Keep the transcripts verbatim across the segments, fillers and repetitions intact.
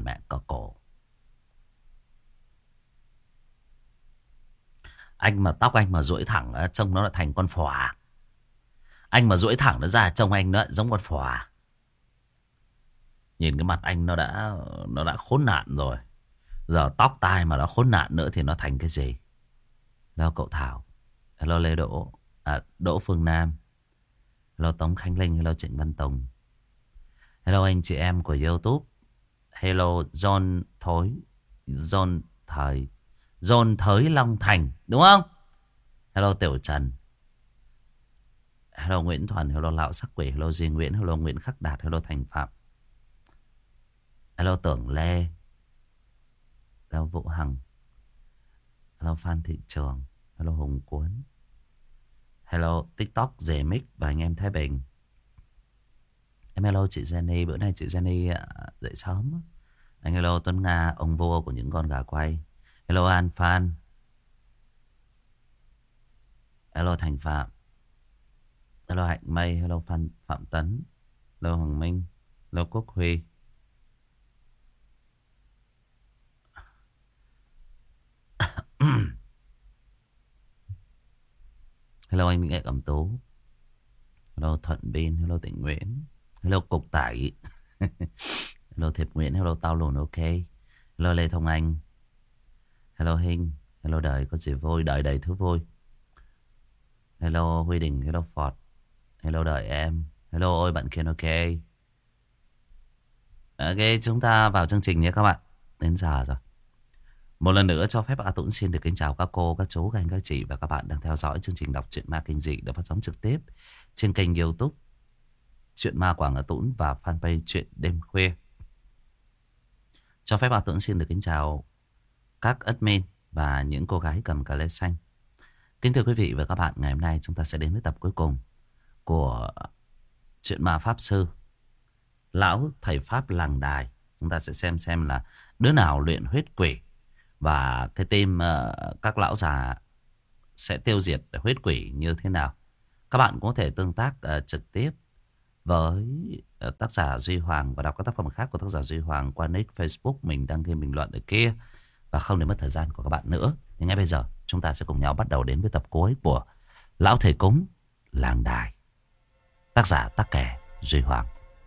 mẹ cỡ cổ. Anh mà tóc anh mà duỗi thẳng trông nó lại thành con phòa. Anh mà duỗi thẳng nó ra trông anh nó giống con phòa. Nhìn cái mặt anh nó đã nó đã khốn nạn rồi. Giờ tóc tai mà nó khốn nạn nữa thì nó thành cái gì? Hello cậu Thảo. Hello Lê Đỗ. À, Đỗ Phương Nam. Hello Tống Khánh Linh. Hello Trịnh Văn Tùng. Hello anh chị em của YouTube. Hello John Thối. John Thời. John Thới Long Thành. Đúng không? Hello Tiểu Trần. Hello Nguyễn Thuần. Hello Lão Sắc Quỷ. Hello Duy Nguyễn. Hello Nguyễn Khắc Đạt. Hello Thành Phạm. Hello Tưởng Lê. Hello Vũ Hằng. Hello Phan Thị Trường. Hello Hùng Cuốn. Hello TikTok Dề Mic và anh em Thái Bình. Em hello chị Jenny. Bữa nay chị Jenny dậy sớm. Anh hello Tuấn Nga. Ông vua của những con gà quay. Hello An Phan. Hello Thành Phạm. Hello Hạnh Mây. Hello Phan Phạm Tấn. Hello Hoàng Minh. Hello Quốc Huy. Hello anh Mỹ Nghệ Cẩm Tú. Hello Thuận Bin. Hello Tịnh Nguyễn. Hello Cục Tải. Hello Thiệp Nguyễn. Hello Tao Lùn ok. Hello Lê Thông Anh. Hello Hinh. Hello Đời có gì vui. Đời đầy thứ vui. Hello Huy Đình. Hello Ford. Hello Đời em. Hello ôi bạn Kiên ok. Ok chúng ta vào chương trình nhé các bạn. Đến giờ rồi. Một lần nữa cho phép A Tũng xin được kính chào các cô, các chú, các anh, các chị và các bạn đang theo dõi chương trình đọc truyện ma kinh dị được phát sóng trực tiếp trên kênh YouTube Truyện Ma Quảng A Tũng và fanpage Truyện Đêm Khuya. Cho phép A Tũng xin được kính chào các admin và những cô gái cầm cà lê xanh. Kính thưa quý vị và các bạn, ngày hôm nay chúng ta sẽ đến với tập cuối cùng của Truyện Ma Pháp Sư Lão Thầy Pháp Làng Đài. Chúng ta sẽ xem xem là đứa nào luyện huyết quỷ. Và cái team uh, các lão già sẽ tiêu diệt huyết quỷ như thế nào. Các bạn có thể tương tác uh, trực tiếp với uh, tác giả Duy Hoàng và đọc các tác phẩm khác của tác giả Duy Hoàng qua nick Facebook mình đăng ký bình luận ở kia. Và không để mất thời gian của các bạn nữa, thì ngay bây giờ chúng ta sẽ cùng nhau bắt đầu đến với tập cuối của Lão Thầy Cúng Làng Đài. Tác giả Tắc Kè Duy Hoàng.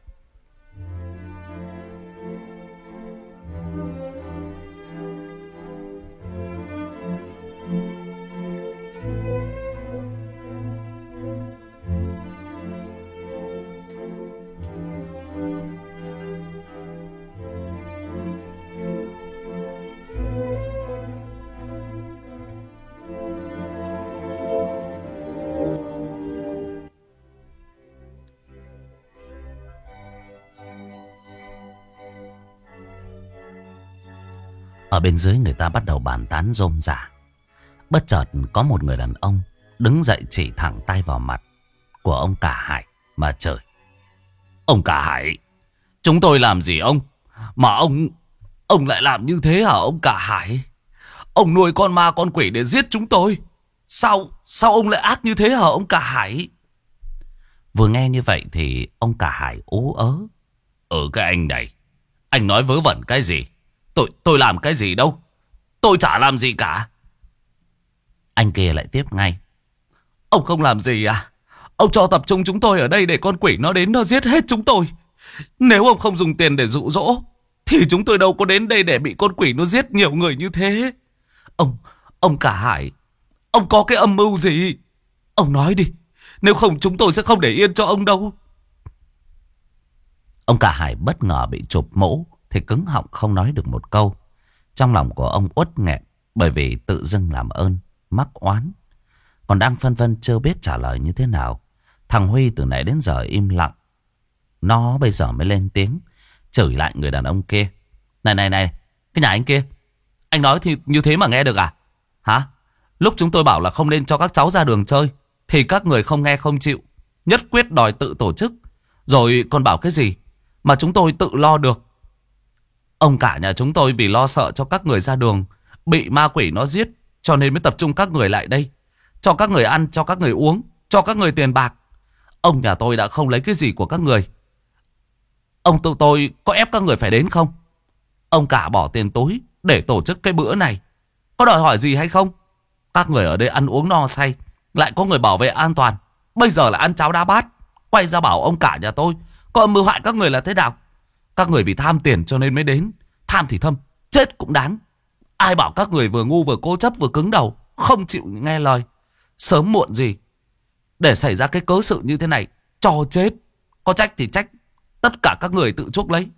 Ở bên dưới người ta bắt đầu bàn tán rôm rả. Bất chợt có một người đàn ông đứng dậy chỉ thẳng tay vào mặt của ông Cả Hải mà chửi. Ông Cả Hải, chúng tôi làm gì ông? Mà ông, ông lại làm như thế hả ông Cả Hải? Ông nuôi con ma con quỷ để giết chúng tôi. Sao, sao ông lại ác như thế hả ông Cả Hải? Vừa nghe như vậy thì ông Cả Hải ú ớ. Ừ cái anh này, anh nói vớ vẩn cái gì? Tôi, tôi làm cái gì đâu? Tôi chả làm gì cả. Anh kia lại tiếp ngay. Ông không làm gì à? Ông cho tập trung chúng tôi ở đây để con quỷ nó đến nó giết hết chúng tôi. Nếu ông không dùng tiền để dụ dỗ thì chúng tôi đâu có đến đây để bị con quỷ nó giết nhiều người như thế. Ông, ông Cả Hải, ông có cái âm mưu gì? Ông nói đi, nếu không chúng tôi sẽ không để yên cho ông đâu. Ông Cả Hải bất ngờ bị chụp mũ thì cứng họng không nói được một câu. Trong lòng của ông uất nghẹn bởi vì tự dưng làm ơn mắc oán. Còn đang phân vân chưa biết trả lời như thế nào, thằng Huy từ nãy đến giờ im lặng. Nó bây giờ mới lên tiếng chửi lại người đàn ông kia. Này này này, cái nhà anh kia, anh nói thì như thế mà nghe được à? Hả? Lúc chúng tôi bảo là không nên cho các cháu ra đường chơi thì các người không nghe không chịu, nhất quyết đòi tự tổ chức. Rồi còn bảo cái gì mà chúng tôi tự lo được. Ông cả nhà chúng tôi vì lo sợ cho các người ra đường bị ma quỷ nó giết, cho nên mới tập trung các người lại đây, cho các người ăn, cho các người uống, cho các người tiền bạc. Ông nhà tôi đã không lấy cái gì của các người. Ông tụi tôi có ép các người phải đến không? Ông cả bỏ tiền túi để tổ chức cái bữa này. Có đòi hỏi gì hay không? Các người ở đây ăn uống no say, lại có người bảo vệ an toàn. Bây giờ là ăn cháo đá bát, quay ra bảo ông cả nhà tôi có mưu hại các người là thế nào? Các người vì tham tiền cho nên mới đến. Tham thì thâm, chết cũng đáng. Ai bảo các người vừa ngu vừa cố chấp vừa cứng đầu, không chịu nghe lời. Sớm muộn gì để xảy ra cái cớ sự như thế này, cho chết. Có trách thì trách tất cả các người tự chuốc lấy.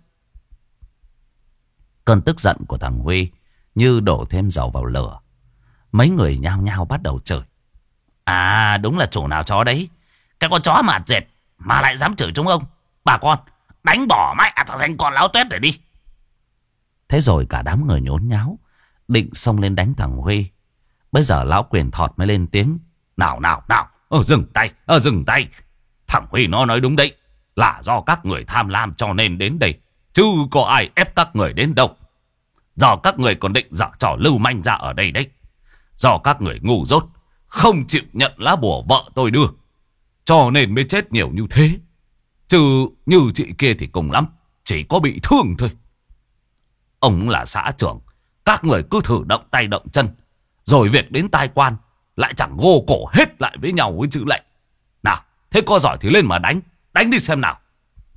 Cơn tức giận của thằng Huy như đổ thêm dầu vào lửa. Mấy người nhao nhao bắt đầu chửi. À, đúng là chủ nào chó đấy. Cái con chó mạt dệt mà lại dám chửi chúng ông. Bà con, đánh bỏ mẹ thằng danh con láo tuét để đi. Thế rồi cả đám người nhốn nháo, định xông lên đánh thằng Huy. Bây giờ lão Quyền thọt mới lên tiếng. Nào nào nào, ờ, dừng tay, ờ, dừng tay. Thằng Huy nó nói đúng đấy. Là do các người tham lam cho nên đến đây, chứ có ai ép các người đến đâu. Do các người còn định dở trò lưu manh ra ở đây đấy. Do các người ngu dốt, không chịu nhận lá bùa vợ tôi đưa, cho nên mới chết nhiều như thế. Chứ như chị kia thì cùng lắm chỉ có bị thương thôi. Ông là xã trưởng, các người cứ thử động tay động chân, rồi việc đến tai quan lại chẳng gô cổ hết lại với nhau với chữ lệnh. Nào, thế có giỏi thì lên mà đánh. Đánh đi xem nào.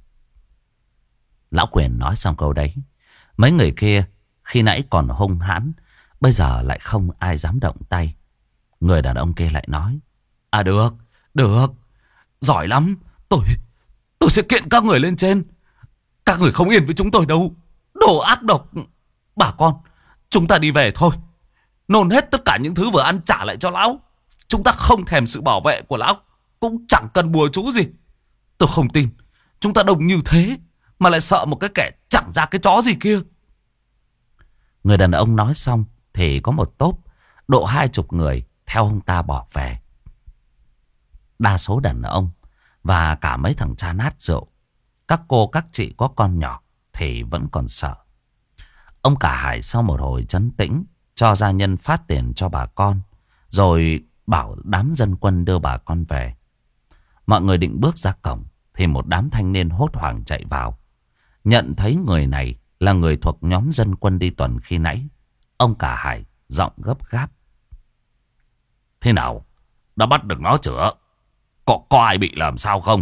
Lão Quyền nói xong câu đấy, mấy người kia khi nãy còn hung hãn, bây giờ lại không ai dám động tay. Người đàn ông kia lại nói. À được, được, giỏi lắm. Tôi, tôi sẽ kiện các người lên trên. Các người không yên với chúng tôi đâu. Đồ ác độc. Bà con, chúng ta đi về thôi. Nôn hết tất cả những thứ vừa ăn trả lại cho lão. Chúng ta không thèm sự bảo vệ của lão, cũng chẳng cần bùa chú gì. Tôi không tin chúng ta đông như thế mà lại sợ một cái kẻ chẳng ra cái chó gì kia. Người đàn ông nói xong thì có một tốp độ hai chục người theo ông ta bỏ về. Đa số đàn ông và cả mấy thằng cha nát rượu, các cô các chị có con nhỏ thì vẫn còn sợ. Ông cả Hải sau một hồi trấn tĩnh cho gia nhân phát tiền cho bà con, rồi bảo đám dân quân đưa bà con về. Mọi người định bước ra cổng thì một đám thanh niên hốt hoảng chạy vào. Nhận thấy người này là người thuộc nhóm dân quân đi tuần khi nãy, ông cả Hải giọng gấp gáp. Thế nào? Đã bắt được nó chưa? Có, có ai bị làm sao không?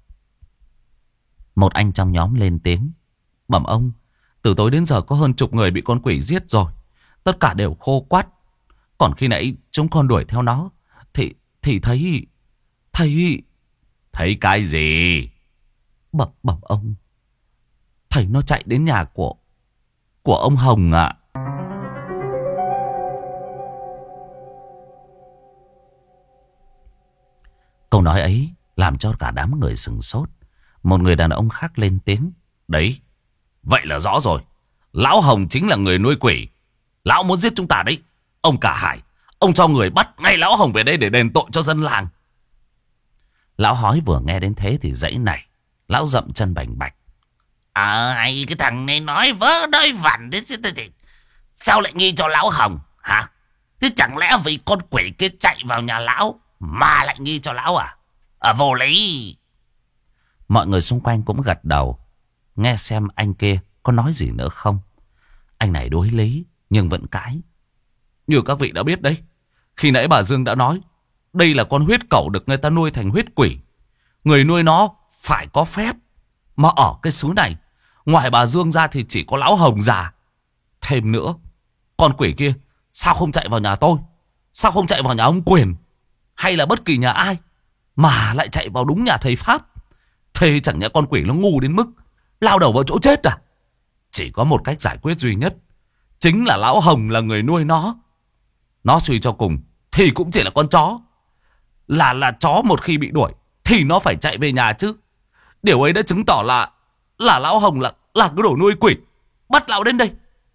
Một anh trong nhóm lên tiếng. Bẩm ông, từ tối đến giờ có hơn chục người bị con quỷ giết rồi. Tất cả đều khô quắt. Còn khi nãy chúng con đuổi theo nó Thì thì thấy Thấy Thấy cái gì? Bẩm bẩm ông, thấy nó chạy đến nhà của Của ông Hồng ạ. Câu nói ấy làm cho cả đám người sửng sốt. Một người đàn ông khác lên tiếng. Đấy, vậy là rõ rồi. Lão Hồng chính là người nuôi quỷ. Lão muốn giết chúng ta đấy. Ông cả Hải, ông cho người bắt ngay Lão Hồng về đây để đền tội cho dân làng. Lão Hói vừa nghe đến thế thì dãy này. Lão dậm chân bành bạch. À, hay cái thằng này nói vớ đôi vẩn đấy chứ. Thì sao lại nghi cho Lão Hồng hả? Chứ chẳng lẽ vì con quỷ kia chạy vào nhà lão mà lại nghi cho lão à? À, vô lý. Mọi người xung quanh cũng gật đầu, nghe xem anh kia có nói gì nữa không. Anh này đối lý nhưng vẫn cãi. Như các vị đã biết đấy, khi nãy bà Dương đã nói đây là con huyết cẩu được người ta nuôi thành huyết quỷ. Người nuôi nó phải có phép. Mà ở cái xứ này, ngoài bà Dương ra thì chỉ có Lão Hồng già. Thêm nữa, con quỷ kia sao không chạy vào nhà tôi? Sao không chạy vào nhà ông Quyền? Hay là bất kỳ nhà ai? Mà lại chạy vào đúng nhà thầy Pháp? Thế chẳng nhẽ con quỷ nó ngu đến mức lao đầu vào chỗ chết à? Chỉ có một cách giải quyết duy nhất, chính là Lão Hồng là người nuôi nó. Nó suy cho cùng thì cũng chỉ là con chó. Là là chó một khi bị đuổi thì nó phải chạy về nhà chứ. Điều ấy đã chứng tỏ là Là Lão Hồng là, là cái đồ nuôi quỷ. Bắt lão đến đây.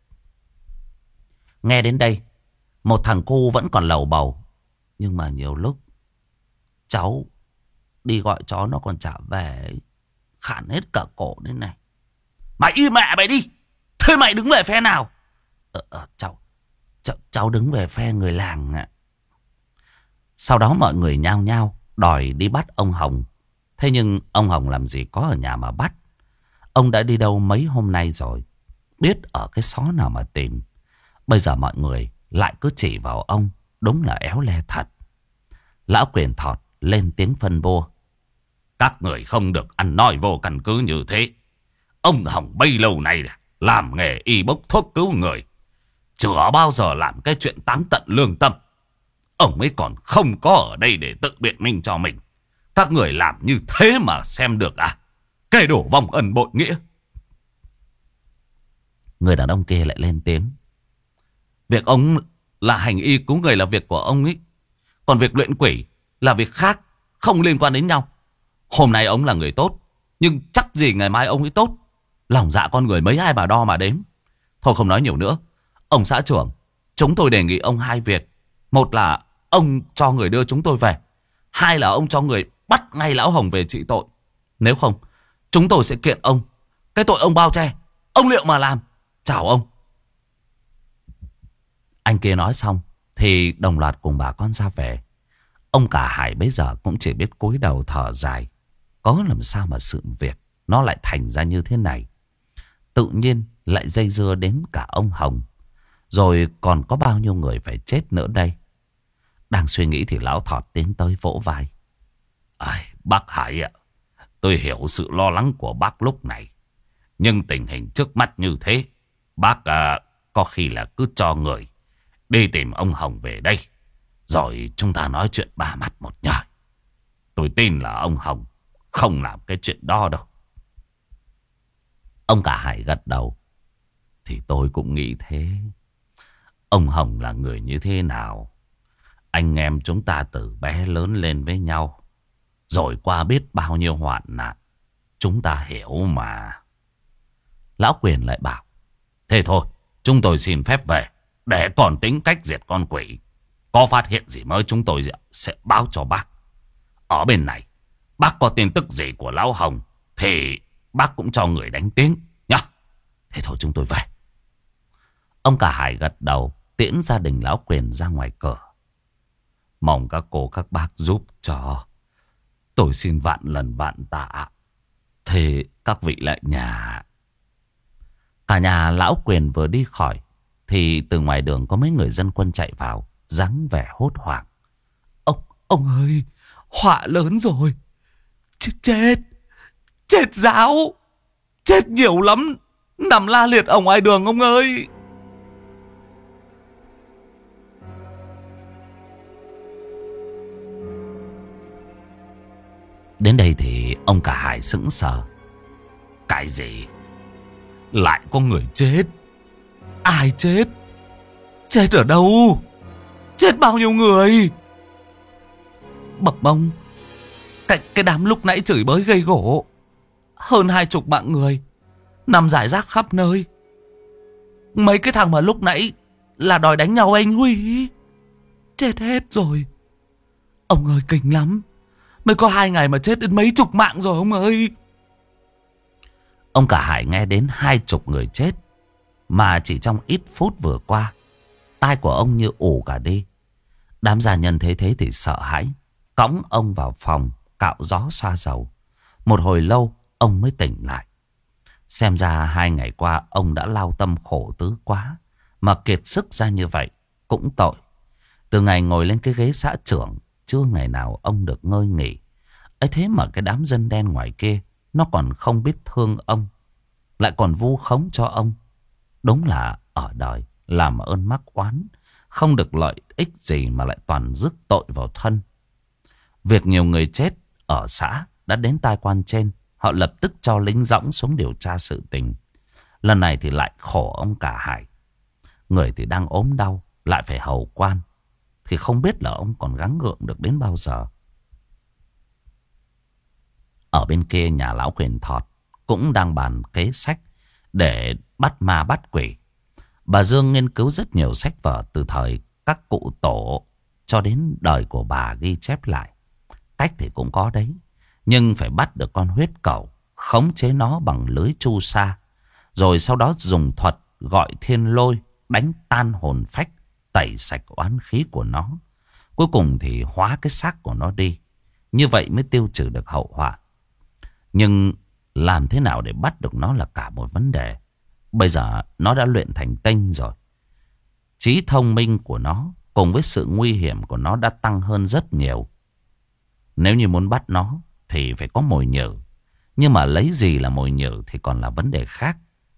Nghe đến đây, một thằng cu vẫn còn lầu bầu. Nhưng mà nhiều lúc cháu đi gọi chó nó còn chả về, khản hết cả cổ đến này. Mày im mẹ mày đi. Thế mày đứng về phe nào? Ờ, ờ cháu, cháu Cháu đứng về phe người làng ạ. Sau đó mọi người nhao nhao đòi đi bắt ông Hồng. Thế nhưng ông Hồng làm gì có ở nhà mà bắt. Ông đã đi đâu mấy hôm nay rồi. biết ở cái xó nào mà tìm. Bây giờ mọi người lại cứ chỉ vào ông. Đúng là éo le thật. Lão Quyền Thọt lên tiếng phân bua. Các người không được ăn nói vô căn cứ như thế. Ông Hồng bấy lâu nay làm nghề y bốc thuốc cứu người, chưa bao giờ làm cái chuyện táng tận lương tâm. Ông ấy còn không có ở đây để tự biện minh cho mình. Các người làm như thế mà xem được à? Kẻ đổ vong ân bội nghĩa. Người đàn ông kia lại lên tiếng. Việc ông là hành y cứu người là việc của ông ấy. Còn việc luyện quỷ là việc khác, không liên quan đến nhau. Hôm nay ông là người tốt, nhưng chắc gì ngày mai ông ấy tốt. Lòng dạ con người mấy ai mà đo mà đếm. Thôi không nói nhiều nữa. Ông xã trưởng, chúng tôi đề nghị ông hai việc. Một là ông cho người đưa chúng tôi về. Hai là ông cho người bắt ngay lão Hồng về trị tội. Nếu không, chúng tôi sẽ kiện ông. Cái tội ông bao che, ông liệu mà làm. Chào ông. Anh kia nói xong thì đồng loạt cùng bà con ra về. Ông Cả Hải bây giờ cũng chỉ biết cúi đầu thở dài. Có làm sao mà sự việc nó lại thành ra như thế này. Tự nhiên lại dây dưa đến cả ông Hồng. Rồi còn có bao nhiêu người phải chết nữa đây. Đang suy nghĩ thì lão Thọt tiến tới vỗ vai. Ai, bác Hải ạ, tôi hiểu sự lo lắng của bác lúc này. Nhưng tình hình trước mắt như thế, bác à, có khi là cứ cho người đi tìm ông Hồng về đây. Rồi chúng ta nói chuyện ba mắt một nhời. Tôi tin là ông Hồng không làm cái chuyện đó đâu. Ông Cả Hải gật đầu. Thì tôi cũng nghĩ thế. Ông Hồng là người như thế nào? Anh em chúng ta từ bé lớn lên với nhau, rồi qua biết bao nhiêu hoạn nạn. Chúng ta hiểu mà. Lão Quyền lại bảo. Thế thôi, chúng tôi xin phép về, để còn tính cách diệt con quỷ. Có phát hiện gì mới chúng tôi sẽ báo cho bác. Ở bên này, bác có tin tức gì của lão Hồng thì bác cũng cho người đánh tiếng nhá. Thế thôi chúng tôi về. Ông Cả Hải gật đầu, tiễn gia đình lão Quyền ra ngoài cửa. Mong các cô các bác giúp cho. Tôi xin vạn lần vạn tạ. Thế các vị lại nhà. Cả nhà lão Quyền vừa đi khỏi thì từ ngoài đường có mấy người dân quân chạy vào, dáng vẻ hốt hoảng. Ông, ông ơi, họa lớn rồi. Chết, chết, chết giáo. Chết nhiều lắm. Nằm la liệt ở ngoài đường ông ơi. Đến đây thì ông Cả Hải sững sờ. Cái gì? Lại có người chết? Ai chết? Chết ở đâu? Chết bao nhiêu người? Bập bông, Cái, cái đám lúc nãy chửi bới gây gổ, hơn hai chục mạng người nằm rải rác khắp nơi. Mấy cái thằng mà lúc nãy là đòi đánh nhau anh Huy, chết hết rồi. Ông ơi kinh lắm. Mới có hai ngày mà chết đến mấy chục mạng rồi ông ơi. Ông Cả Hải nghe đến hai chục người chết mà chỉ trong ít phút vừa qua. Tai của ông như ù cả đi. Đám gia nhân thấy thế thì sợ hãi, cõng ông vào phòng cạo gió xoa dầu. Một hồi lâu ông mới tỉnh lại. Xem ra hai ngày qua ông đã lao tâm khổ tứ quá, mà kiệt sức ra như vậy cũng tội. Từ ngày ngồi lên cái ghế xã trưởng, chưa ngày nào ông được ngơi nghỉ. Ấy thế mà cái đám dân đen ngoài kia nó còn không biết thương ông, lại còn vu khống cho ông. Đúng là ở đời làm ơn mắc oán, không được lợi ích gì mà lại toàn rước tội vào thân. Việc nhiều người chết ở xã đã đến tai quan trên, họ lập tức cho lính dõng xuống điều tra sự tình. Lần này thì lại khổ ông Cả Hải. Người thì đang ốm đau, lại phải hầu quan, thì không biết là ông còn gắng gượng được đến bao giờ. Ở bên kia nhà lão Quyền Thọt cũng đang bàn kế sách để bắt ma bắt quỷ. Bà Dương nghiên cứu rất nhiều sách vở từ thời các cụ tổ cho đến đời của bà ghi chép lại. Cách thì cũng có đấy, nhưng phải bắt được con huyết cẩu, khống chế nó bằng lưới chu sa, rồi sau đó dùng thuật gọi thiên lôi đánh tan hồn phách, tẩy sạch oán khí của nó. Cuối cùng thì hóa cái xác của nó đi. Như vậy mới tiêu trừ được hậu họa. Nhưng làm thế nào để bắt được nó là cả một vấn đề. bây giờ nó đã luyện thành tinh rồi. Trí thông minh của nó cùng với sự nguy hiểm của nó đã tăng hơn rất nhiều. Nếu như muốn bắt nó thì phải có mồi nhử. Nhưng mà lấy gì là mồi nhử thì còn là vấn đề khác.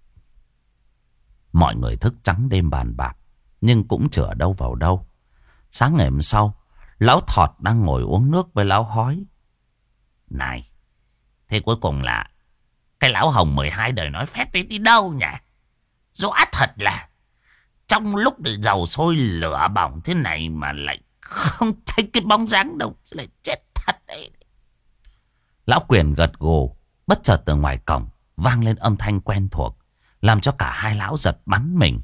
Mọi người thức trắng đêm bàn bạc, nhưng cũng chữa đâu vào đâu. Sáng ngày hôm sau, lão Thọt đang ngồi uống nước với lão Hói. Này, thế cuối cùng là cái lão Hồng mười hai đời nói phét đi đi đâu nhỉ? Rõ thật là trong lúc để dầu sôi lửa bỏng thế này mà lại không thấy cái bóng dáng đâu. Lại chết thật đấy. Lão Quyền gật gù. Bất chợt từ ngoài cổng vang lên âm thanh quen thuộc, làm cho cả hai lão giật bắn mình.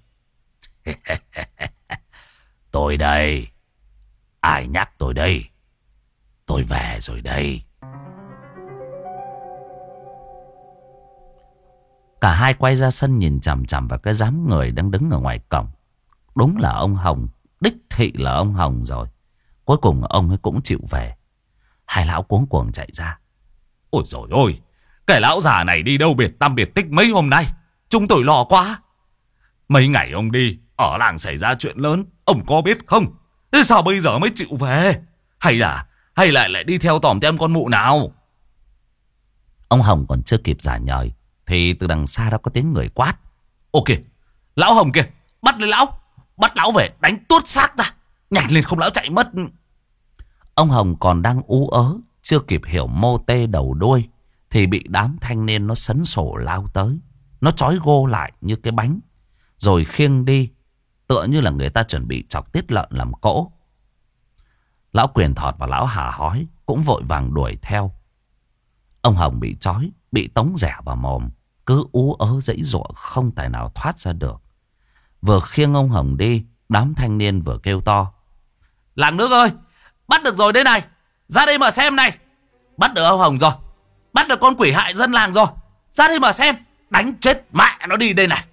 Tôi đây. Ai nhắc tôi đây? Tôi về rồi đây. Cả hai quay ra sân nhìn chằm chằm vào cái đám người đang đứng ở ngoài cổng. Đúng là ông Hồng. Đích thị là ông Hồng rồi. Cuối cùng ông ấy cũng chịu về. Hai lão cuống cuồng chạy ra. Ôi dồi ôi, cái lão già này đi đâu biệt tăm biệt tích mấy hôm nay. Chúng tôi lo quá. Mấy ngày ông đi, ở làng xảy ra chuyện lớn, ông có biết không? Thế sao bây giờ mới chịu về? Hay là Hay lại lại đi theo tòm tem con mụ nào? Ông Hồng còn chưa kịp giả nhời thì từ đằng xa đó có tiếng người quát. Ok, lão Hồng kìa, bắt lấy lão. Bắt lão về đánh tuốt xác ra. Nhanh lên không lão chạy mất. Ông Hồng còn đang ú ớ, chưa kịp hiểu mô tê đầu đuôi thì bị đám thanh niên nó sấn sổ lao tới. Nó trói gô lại như cái bánh, rồi khiêng đi, tựa như là người ta chuẩn bị chọc tiết lợn làm cỗ. Lão Quyền Thọt và lão Hà Hói cũng vội vàng đuổi theo. Ông Hồng bị trói, bị tống rẻ vào mồm, cứ ú ớ giãy giụa không tài nào thoát ra được. Vừa khiêng ông Hồng đi, đám thanh niên vừa kêu to. Làng nước ơi, bắt được rồi đây này, ra đây mà xem này. Bắt được ông Hồng rồi, bắt được con quỷ hại dân làng rồi, ra đây mà xem. Đánh chết mẹ nó đi đây này.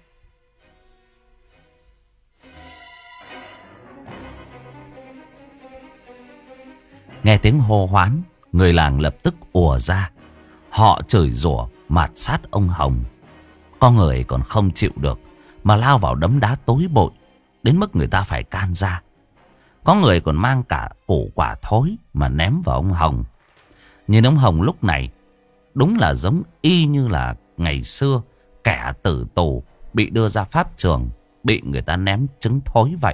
Nghe tiếng hô hoán, người làng lập tức ùa ra. Họ chửi rủa mạt sát ông Hồng. Có người còn không chịu được mà lao vào đấm đá tối bội, đến mức người ta phải can ra. Có người còn mang cả củ quả thối mà ném vào ông Hồng. Nhìn ông Hồng lúc này đúng là giống y như là ngày xưa kẻ tử tù bị đưa ra pháp trường, bị người ta ném trứng thối vậy.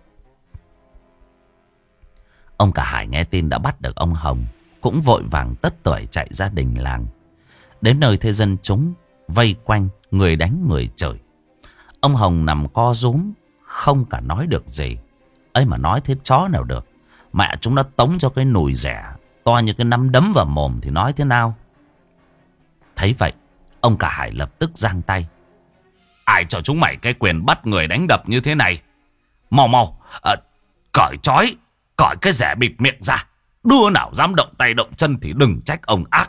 Ông Cả Hải nghe tin đã bắt được ông Hồng, cũng vội vàng tất tưởi chạy ra đình làng. Đến nơi thấy dân chúng vây quanh, người đánh người chửi. Ông Hồng nằm co rúm, không cả nói được gì. Ấy mà nói thế chó nào được. Mẹ chúng nó tống cho cái nùi rẻ to như cái nắm đấm vào mồm thì nói thế nào? Thấy vậy, ông Cả Hải lập tức giang tay. Ai cho chúng mày cái quyền bắt người đánh đập như thế này? Mau mau, à, cởi trói, cởi cái rẻ bịt miệng ra. Đứa nào dám động tay động chân thì đừng trách ông ác.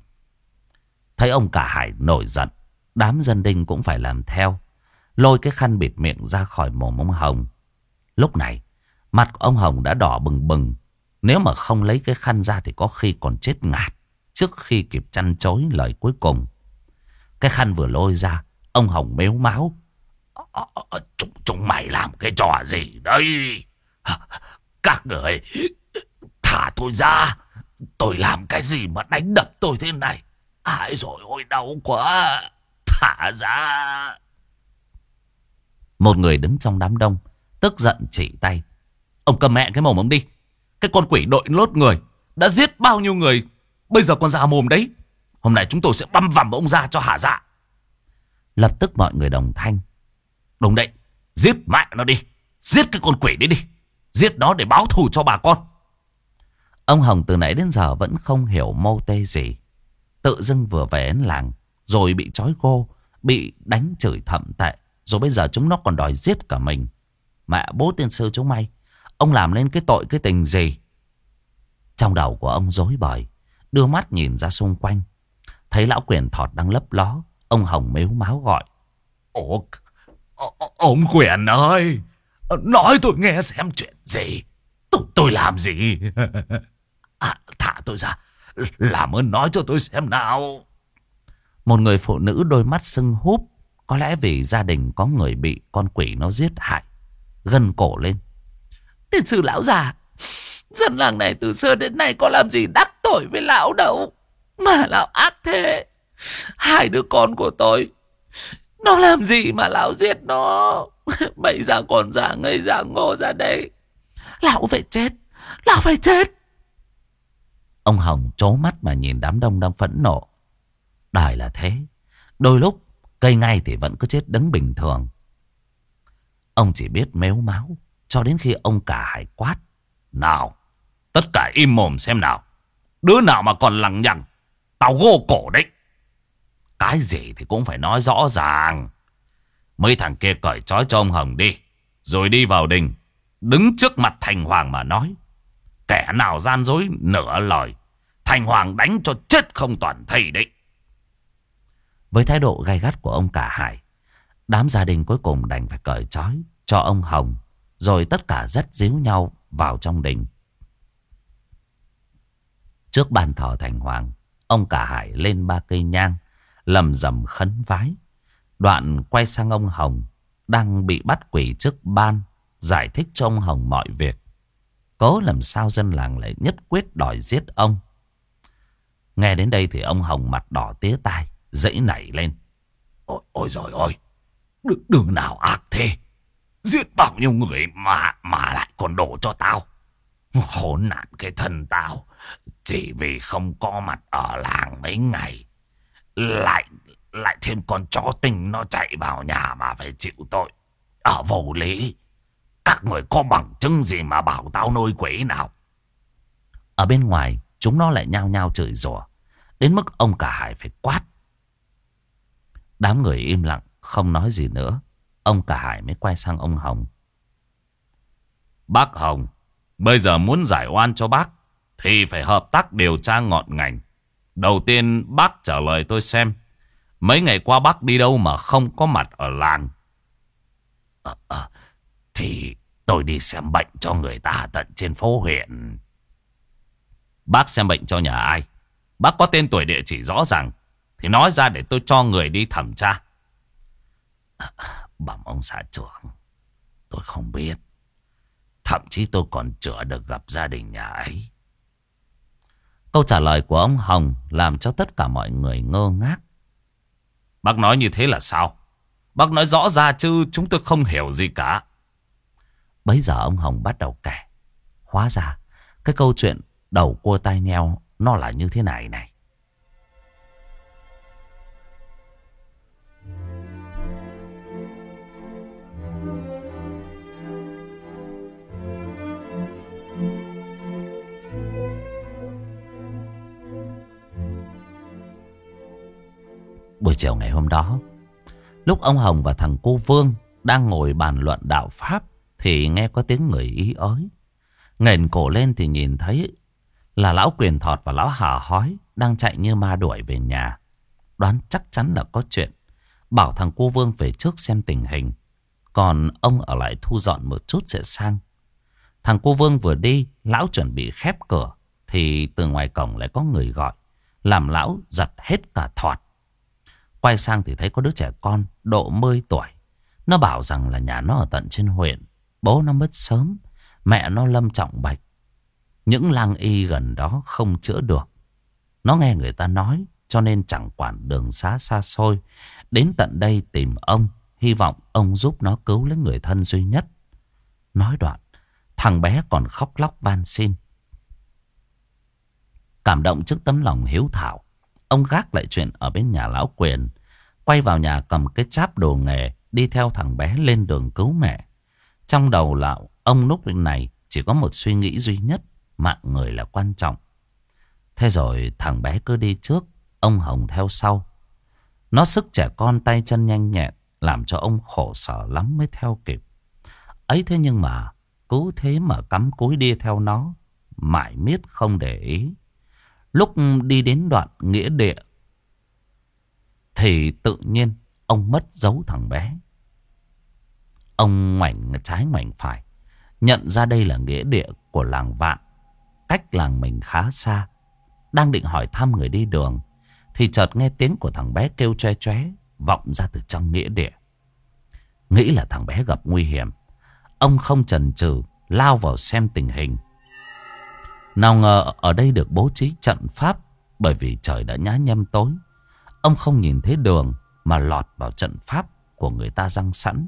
Thấy ông Cả Hải nổi giận, đám dân đinh cũng phải làm theo, lôi cái khăn bịt miệng ra khỏi mồm ông Hồng. Lúc này, mặt của ông Hồng đã đỏ bừng bừng. Nếu mà không lấy cái khăn ra thì có khi còn chết ngạt trước khi kịp chăn chối lời cuối cùng. Cái khăn vừa lôi ra, ông Hồng mếu máo. Chúng, chúng mày làm cái trò gì đây? Các người thả tôi ra. Tôi làm cái gì mà đánh đập tôi thế này? Ai rồi ôi đau quá. Thả ra. Một người đứng trong đám đông tức giận chỉ tay. Ông cầm mẹ cái mồm ông đi. Cái con quỷ đội lốt người đã giết bao nhiêu người, bây giờ còn ra mồm đấy. Hôm nay chúng tôi sẽ băm vằm ông ra cho hả dạ. Lập tức mọi người đồng thanh. Đúng đấy, giết mẹ nó đi. Giết cái con quỷ đấy đi. Giết nó để báo thù cho bà con. Ông Hồng từ nãy đến giờ vẫn không hiểu mâu tê gì. Tự dưng vừa về đến làng, rồi bị trói gô, bị đánh chửi thậm tệ, rồi bây giờ chúng nó còn đòi giết cả mình. Mẹ bố tiên sư chúng mày, ông làm lên cái tội cái tình gì? Trong đầu của ông rối bời, đưa mắt nhìn ra xung quanh. Thấy lão Quyền Thọt đang lấp ló, ông Hồng mếu máo gọi. Ồ, ông Quyền ơi, nói tôi nghe xem chuyện gì. Tôi, tôi làm gì? À, thả tôi ra, làm ơn nói cho tôi xem nào. Một người phụ nữ đôi mắt sưng húp, Có lẽ vì gia đình có người bị con quỷ nó giết hại. Gân cổ lên. Tiền sư lão già, dân làng này từ xưa đến nay có làm gì đắc tội với lão đâu mà lão ác thế. Hai đứa con của tôi, nó làm gì mà lão giết nó? Bây giờ còn giả ngây giả ngô ra đây. Lão phải chết, lão phải chết. Ông Hồng trố mắt mà nhìn đám đông đang phẫn nộ. Đời là thế, đôi lúc cây ngay thì vẫn cứ chết đứng bình thường. Ông chỉ biết mếu máo cho đến khi ông Cả Hải quát. Nào, tất cả im mồm xem nào. Đứa nào mà còn lằng nhằng, tao gô cổ đấy. Cái gì thì cũng phải nói rõ ràng. Mấy thằng kia cởi trói cho ông Hồng đi, rồi đi vào đình, đứng trước mặt Thành Hoàng mà nói. Kẻ nào gian dối nửa lời, Thành Hoàng đánh cho chết không toàn thây đấy. Với thái độ gay gắt của ông Cả Hải, đám gia đình cuối cùng đành phải cởi trói cho ông Hồng, rồi tất cả dắt díu nhau vào trong đình. Trước bàn thờ Thành Hoàng, ông Cả Hải lên ba cây nhang, lầm rầm khấn vái. Đoạn quay sang ông Hồng, đang bị bắt quỷ trước ban, giải thích cho ông Hồng mọi việc. Cố làm sao dân làng lại nhất quyết đòi giết ông. Nghe đến đây thì ông Hồng mặt đỏ tía tai, dãy nảy lên. Ôi, ôi rồi ôi, đừng, đừng nào ác thế. Giết bao nhiêu người mà mà lại còn đổ cho tao. Khốn nạn cái thân tao, chỉ vì không có mặt ở làng mấy ngày, Lại lại thêm con chó tinh nó chạy vào nhà mà phải chịu tội. Ở vô lý. Các người có bằng chứng gì mà bảo tao nuôi quỷ nào? Ở bên ngoài chúng nó lại nhao nhao chửi rủa, đến mức ông Cả Hải phải quát. Đám người im lặng không nói gì nữa. Ông Cả Hải mới quay sang ông Hồng. Bác Hồng, bây giờ muốn giải oan cho bác thì phải hợp tác điều tra ngọn ngành. Đầu tiên bác trả lời tôi xem, mấy ngày qua bác đi đâu mà không có mặt ở làng? À, à, thì tôi đi xem bệnh cho người ta tận trên phố huyện. Bác xem bệnh cho nhà ai? Bác có tên tuổi địa chỉ rõ ràng thì nói ra để tôi cho người đi thẩm tra. À, bẩm ông xã trưởng, tôi không biết. Thậm chí tôi còn chưa được gặp gia đình nhà ấy. Câu trả lời của ông Hồng làm cho tất cả mọi người ngơ ngác. Bác nói như thế là sao? Bác nói rõ ra chứ chúng tôi không hiểu gì cả. Bấy giờ ông Hồng bắt đầu kể. Hóa ra cái câu chuyện đầu cua tai nheo nó là như thế này này. Buổi chiều ngày hôm đó, lúc ông Hồng và thằng cô Vương đang ngồi bàn luận đạo pháp thì nghe có tiếng người ý ới. Nghển cổ lên thì nhìn thấy là lão Quyền Thọt và lão Hà Hói đang chạy như ma đuổi về nhà. Đoán chắc chắn là có chuyện, bảo thằng cô Vương về trước xem tình hình, còn ông ở lại thu dọn một chút sẽ sang. Thằng cô Vương vừa đi, lão chuẩn bị khép cửa thì từ ngoài cổng lại có người gọi, làm lão giật hết cả thọt. Quay sang thì thấy có đứa trẻ con độ mười tuổi. Nó bảo rằng là nhà nó ở tận trên huyện, bố nó mất sớm, mẹ nó lâm trọng bệnh, những lang y gần đó không chữa được. Nó nghe người ta nói cho nên chẳng quản đường xá xa xôi, đến tận đây tìm ông, hy vọng ông giúp nó cứu lấy người thân duy nhất. Nói đoạn, thằng bé còn khóc lóc van xin. Cảm động trước tấm lòng hiếu thảo, ông gác lại chuyện ở bên nhà lão Quyền, quay vào nhà cầm cái cháp đồ nghề, đi theo thằng bé lên đường cứu mẹ. Trong đầu lão ông lúc này chỉ có một suy nghĩ duy nhất, mạng người là quan trọng. Thế rồi thằng bé cứ đi trước, ông Hồng theo sau. Nó sức trẻ con, tay chân nhanh nhẹn, làm cho ông khổ sở lắm mới theo kịp. Ấy thế nhưng mà cứ thế mà cắm cúi đi theo nó, mãi miết không để ý. Lúc đi đến đoạn nghĩa địa thì tự nhiên ông mất dấu thằng bé. Ông ngoảnh trái ngoảnh phải, nhận ra đây là nghĩa địa của làng Vạn, cách làng mình khá xa. Đang định hỏi thăm người đi đường thì chợt nghe tiếng của thằng bé kêu choe choé vọng ra từ trong nghĩa địa. Nghĩ là thằng bé gặp nguy hiểm, ông không chần chừ lao vào xem tình hình. Nào ngờ ở đây được bố trí trận pháp, bởi vì trời đã nhá nhem tối. Ông không nhìn thấy đường mà lọt vào trận pháp của người ta răng sẵn.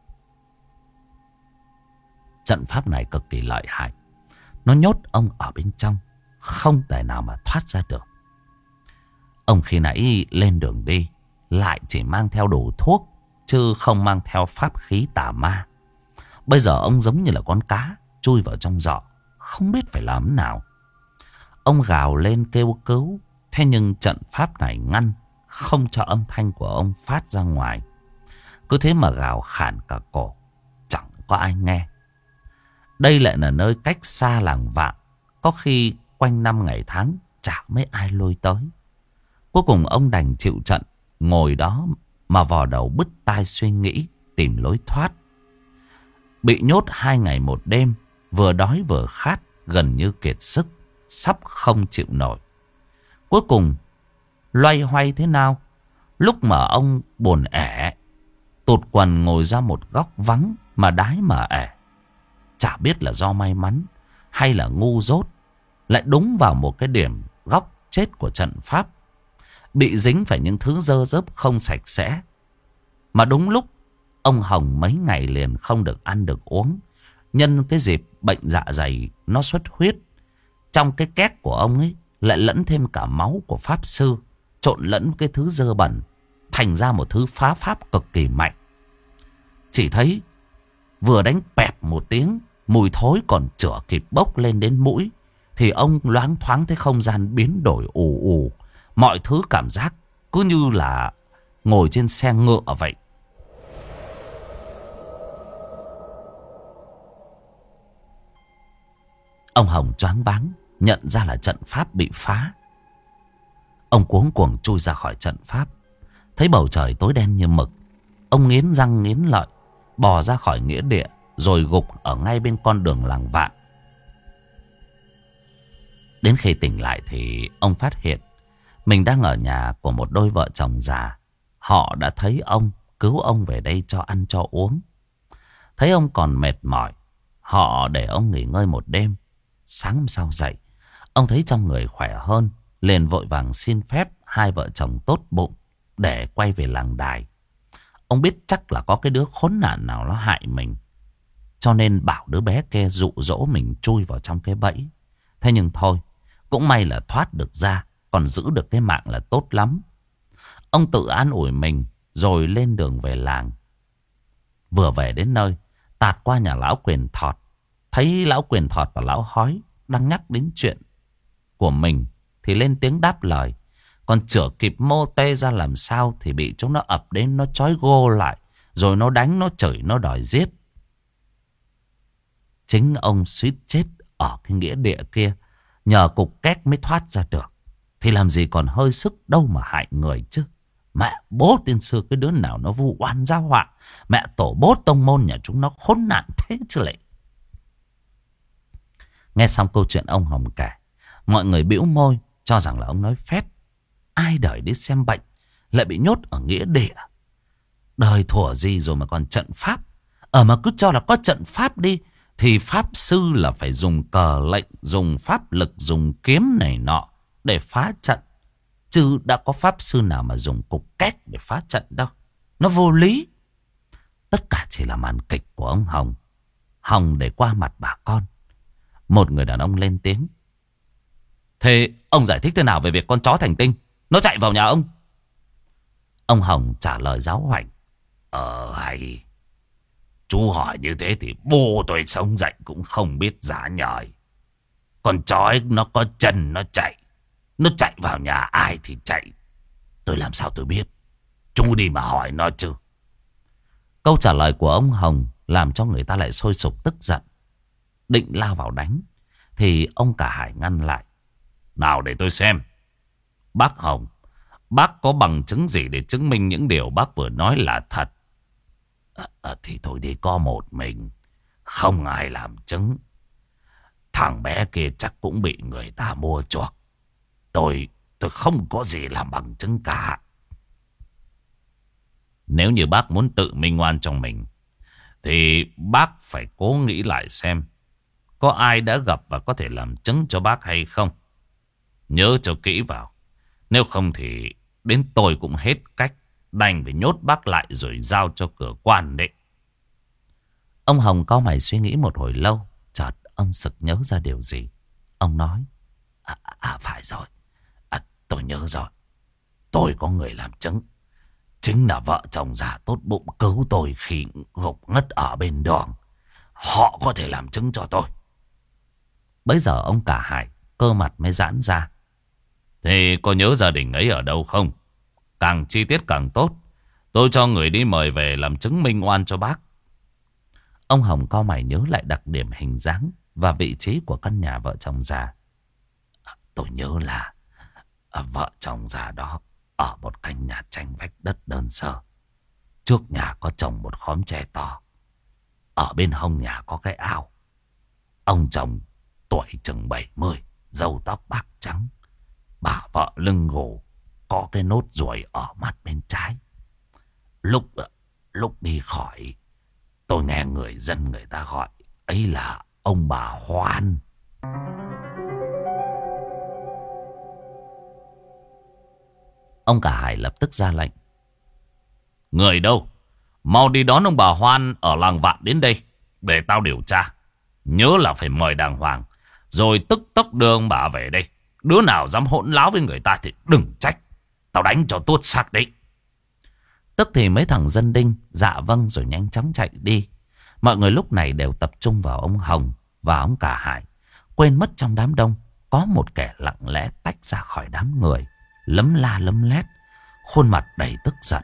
Trận pháp này cực kỳ lợi hại. Nó nhốt ông ở bên trong, không thể nào mà thoát ra được. Ông khi nãy lên đường đi lại chỉ mang theo đủ thuốc, chứ không mang theo pháp khí tà ma. Bây giờ ông giống như là con cá chui vào trong giỏ, không biết phải làm thế nào. Ông gào lên kêu cứu, thế nhưng trận pháp này ngăn, không cho âm thanh của ông phát ra ngoài. Cứ thế mà gào khản cả cổ, chẳng có ai nghe. Đây lại là nơi cách xa làng Vạn, có khi quanh năm ngày tháng chả mấy ai lôi tới. Cuối cùng ông đành chịu trận, ngồi đó mà vò đầu bứt tai suy nghĩ tìm lối thoát. Bị nhốt hai ngày một đêm, vừa đói vừa khát, gần như kiệt sức, sắp không chịu nổi. Cuối cùng loay hoay thế nào, lúc mà ông buồn ẻ, tụt quần ngồi ra một góc vắng mà đái mà ẻ. Chả biết là do may mắn hay là ngu dốt, lại đúng vào một cái điểm góc chết của trận pháp, bị dính phải những thứ dơ dớp không sạch sẽ. Mà đúng lúc ông Hồng mấy ngày liền không được ăn được uống, nhân cái dịp bệnh dạ dày nó xuất huyết. Trong cái két của ông ấy lại lẫn thêm cả máu của pháp sư, trộn lẫn với cái thứ dơ bẩn, thành ra một thứ phá pháp cực kỳ mạnh. Chỉ thấy vừa đánh pẹp một tiếng, mùi thối còn chửa kịp bốc lên đến mũi, thì ông loáng thoáng thấy không gian biến đổi ù ù. Mọi thứ cảm giác cứ như là ngồi trên xe ngựa vậy. Ông Hồng choáng váng, nhận ra là trận pháp bị phá. Ông cuống cuồng chui ra khỏi trận pháp. Thấy bầu trời tối đen như mực, ông nghiến răng nghiến lợi, bò ra khỏi nghĩa địa, rồi gục ở ngay bên con đường làng Vạn. Đến khi tỉnh lại thì ông phát hiện mình đang ở nhà của một đôi vợ chồng già. Họ đã thấy ông, cứu ông về đây cho ăn cho uống. Thấy ông còn mệt mỏi, họ để ông nghỉ ngơi một đêm. Sáng hôm sau dậy, ông thấy trong người khỏe hơn, liền vội vàng xin phép hai vợ chồng tốt bụng để quay về làng đài. Ông biết chắc là có cái đứa khốn nạn nào nó hại mình, cho nên bảo đứa bé kia dụ dỗ mình chui vào trong cái bẫy. Thế nhưng thôi, cũng may là thoát được ra, còn giữ được cái mạng là tốt lắm. Ông tự an ủi mình rồi lên đường về làng. Vừa về đến nơi, tạt qua nhà lão Quyền Thọt. Thấy lão Quyền Thọt và lão Hói đang nhắc đến chuyện của mình thì lên tiếng đáp lời. Còn chửa kịp mô tê ra làm sao thì bị chúng nó ập đến, nó trói gô lại, rồi nó đánh, nó chửi, nó đòi giết. Chính ông suýt chết ở cái nghĩa địa kia, nhờ cục két mới thoát ra được, thì làm gì còn hơi sức đâu mà hại người chứ. Mẹ bố tiên sư cái đứa nào nó vu oan gia họa, mẹ tổ bố tông môn nhà chúng nó khốn nạn thế chứ lệ. Nghe xong câu chuyện ông Hồng kể, mọi người bĩu môi cho rằng là ông nói phét. Ai đời đi xem bệnh lại bị nhốt ở nghĩa địa. Đời thủa gì rồi mà còn trận pháp. Ở mà cứ cho là có trận pháp đi, thì pháp sư là phải dùng cờ lệnh, dùng pháp lực, dùng kiếm này nọ để phá trận. Chứ đã có pháp sư nào mà dùng cục két để phá trận đâu. Nó vô lý. Tất cả chỉ là màn kịch của ông Hồng. Hồng để qua mặt bà con. Một người đàn ông lên tiếng. Thế ông giải thích thế nào về việc con chó thành tinh nó chạy vào nhà ông? Ông Hồng trả lời giáo hoành. Ờ hay. Chú hỏi như thế thì bố tôi sống dậy cũng không biết giá nhời. Con chó ấy nó có chân nó chạy. Nó chạy vào nhà ai thì chạy. Tôi làm sao tôi biết. Chú đi mà hỏi nó chứ. Câu trả lời của ông Hồng làm cho người ta lại sôi sục tức giận. Định lao vào đánh thì ông Cả Hải ngăn lại. Nào để tôi xem. Bác Hồng, bác có bằng chứng gì để chứng minh những điều bác vừa nói là thật? À, à, thì tôi đi có một mình, không ai làm chứng. Thằng bé kia chắc cũng bị người ta mua chuộc. Tôi, tôi không có gì làm bằng chứng cả. Nếu như bác muốn tự minh oan trong mình, thì bác phải cố nghĩ lại xem có ai đã gặp và có thể làm chứng cho bác hay không. Nhớ cho kỹ vào. Nếu không thì đến tôi cũng hết cách, đành phải nhốt bác lại rồi giao cho cửa quan đấy. Ông Hồng cau mày suy nghĩ một hồi lâu. Chợt ông sực nhớ ra điều gì. Ông nói: À, à phải rồi, à, tôi nhớ rồi. Tôi có người làm chứng. Chính là vợ chồng già tốt bụng cứu tôi khi gục ngất ở bên đường. Họ có thể làm chứng cho tôi. Bấy giờ ông Cả Hải cơ mặt mới giãn ra. Thì có nhớ gia đình ấy ở đâu không? Càng chi tiết càng tốt. Tôi cho người đi mời về làm chứng minh oan cho bác. Ông Hồng cau mày nhớ lại đặc điểm hình dáng và vị trí của căn nhà vợ chồng già. Tôi nhớ là vợ chồng già đó ở một căn nhà tranh vách đất đơn sơ. Trước nhà có trồng một khóm tre to. Ở bên hông nhà có cái ao. Ông chồng tuổi chừng bảy mươi, râu tóc bạc trắng. Bà vợ lưng gù, có cái nốt ruồi ở mắt bên trái. Lúc lúc đi khỏi, tôi nghe người dân người ta gọi ấy là ông bà Hoan. Ông Cả Hải lập tức ra lệnh: Người đâu? Mau đi đón ông bà Hoan ở làng Vạn đến đây để tao điều tra. Nhớ là phải mời đàng hoàng, rồi tức tốc đưa ông bà về đây. Đứa nào dám hỗn láo với người ta thì đừng trách, tao đánh cho tuốt xác đấy. Tức thì mấy thằng dân đinh dạ vâng rồi nhanh chóng chạy đi. Mọi người lúc này đều tập trung vào ông Hồng và ông Cả Hải, quên mất trong đám đông có một kẻ lặng lẽ tách ra khỏi đám người, lấm la lấm lét, khuôn mặt đầy tức giận.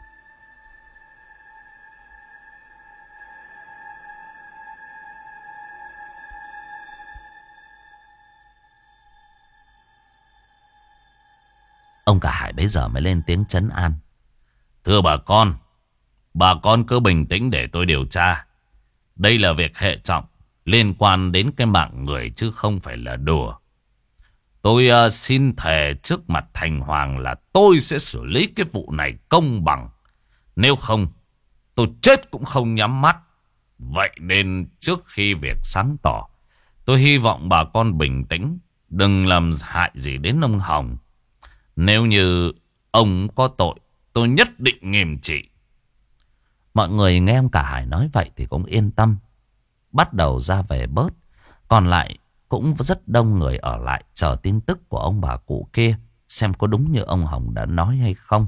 Ông Cả Hải bấy giờ mới lên tiếng trấn an: Thưa bà con, bà con cứ bình tĩnh để tôi điều tra. Đây là việc hệ trọng, liên quan đến cái mạng người chứ không phải là đùa. Tôi uh, xin thề trước mặt Thành Hoàng là tôi sẽ xử lý cái vụ này công bằng. Nếu không, tôi chết cũng không nhắm mắt. Vậy nên trước khi việc sáng tỏ, tôi hy vọng bà con bình tĩnh, đừng làm hại gì đến ông Hồng. Nếu như ông có tội, tôi nhất định nghiêm trị. Mọi người nghe ông Cả Hải nói vậy thì cũng yên tâm, bắt đầu ra về bớt. Còn lại cũng rất đông người ở lại chờ tin tức của ông bà cụ kia, xem có đúng như ông Hồng đã nói hay không.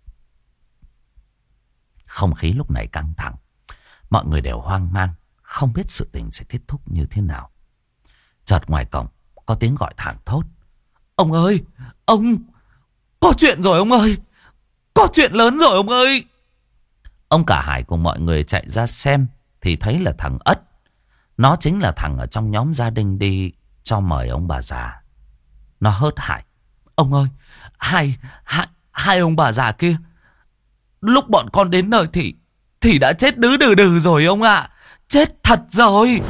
Không khí lúc này căng thẳng, mọi người đều hoang mang, không biết sự tình sẽ kết thúc như thế nào. Chợt ngoài cổng có tiếng gọi thảng thốt: Ông ơi, ông, có chuyện rồi ông ơi, có chuyện lớn rồi ông ơi. Ông Cả Hải cùng mọi người chạy ra xem thì thấy là thằng Ất. Nó chính là thằng ở trong nhóm gia đình đi cho mời ông bà già. Nó hớt hải: Ông ơi, hai, hai, hai ông bà già kia, lúc bọn con đến nơi thì thì đã chết đứ đừ đừ rồi ông ạ. À. Chết thật rồi.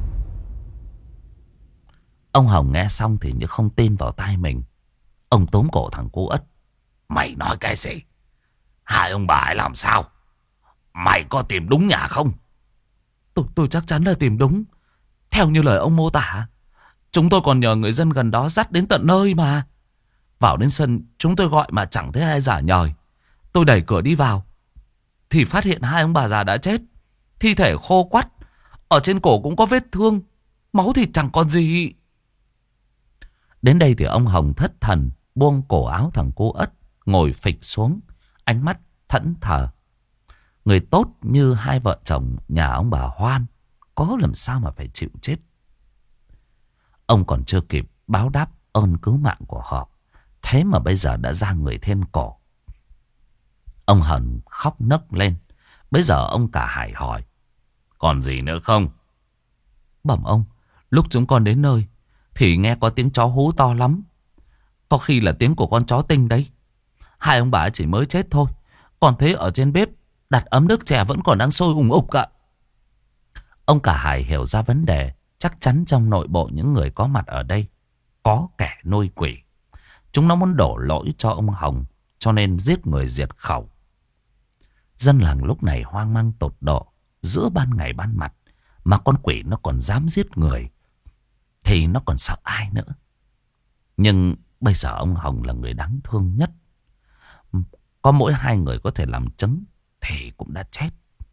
Ông Hồng nghe xong thì như không tin vào tai mình. Ông túm cổ thằng cô Ất: Mày nói cái gì? Hai ông bà ấy làm sao? Mày có tìm đúng nhà không? Tôi, tôi chắc chắn là tìm đúng. Theo như lời ông mô tả, chúng tôi còn nhờ người dân gần đó dắt đến tận nơi mà. Vào đến sân chúng tôi gọi mà chẳng thấy ai giả nhời. Tôi đẩy cửa đi vào thì phát hiện hai ông bà già đã chết, thi thể khô quắt, ở trên cổ cũng có vết thương, máu thì chẳng còn gì. Đến đây thì ông Hồng thất thần buông cổ áo thằng cô Ất, ngồi phịch xuống, ánh mắt thẫn thờ. Người tốt như hai vợ chồng nhà ông bà Hoan có làm sao mà phải chịu chết. Ông còn chưa kịp báo đáp ơn cứu mạng của họ, thế mà bây giờ đã ra người thiên cổ. Ông Hồng khóc nấc lên. Bây giờ ông Cả Hải hỏi: Còn gì nữa không? Bẩm ông, lúc chúng con đến nơi thì nghe có tiếng chó hú to lắm. Có khi là tiếng của con chó Tinh đấy. Hai ông bà chỉ mới chết thôi, còn thế ở trên bếp đặt ấm nước chè vẫn còn đang sôi ùng ục ạ. Ông Cả Hải hiểu ra vấn đề. Chắc chắn trong nội bộ những người có mặt ở đây có kẻ nuôi quỷ. Chúng nó muốn đổ lỗi cho ông Hồng, cho nên giết người diệt khẩu. Dân làng lúc này hoang mang tột độ. Giữa ban ngày ban mặt mà con quỷ nó còn dám giết người thì nó còn sợ ai nữa. Nhưng bây giờ ông Hồng là người đáng thương nhất. Có mỗi hai người có thể làm chứng thì cũng đã chết.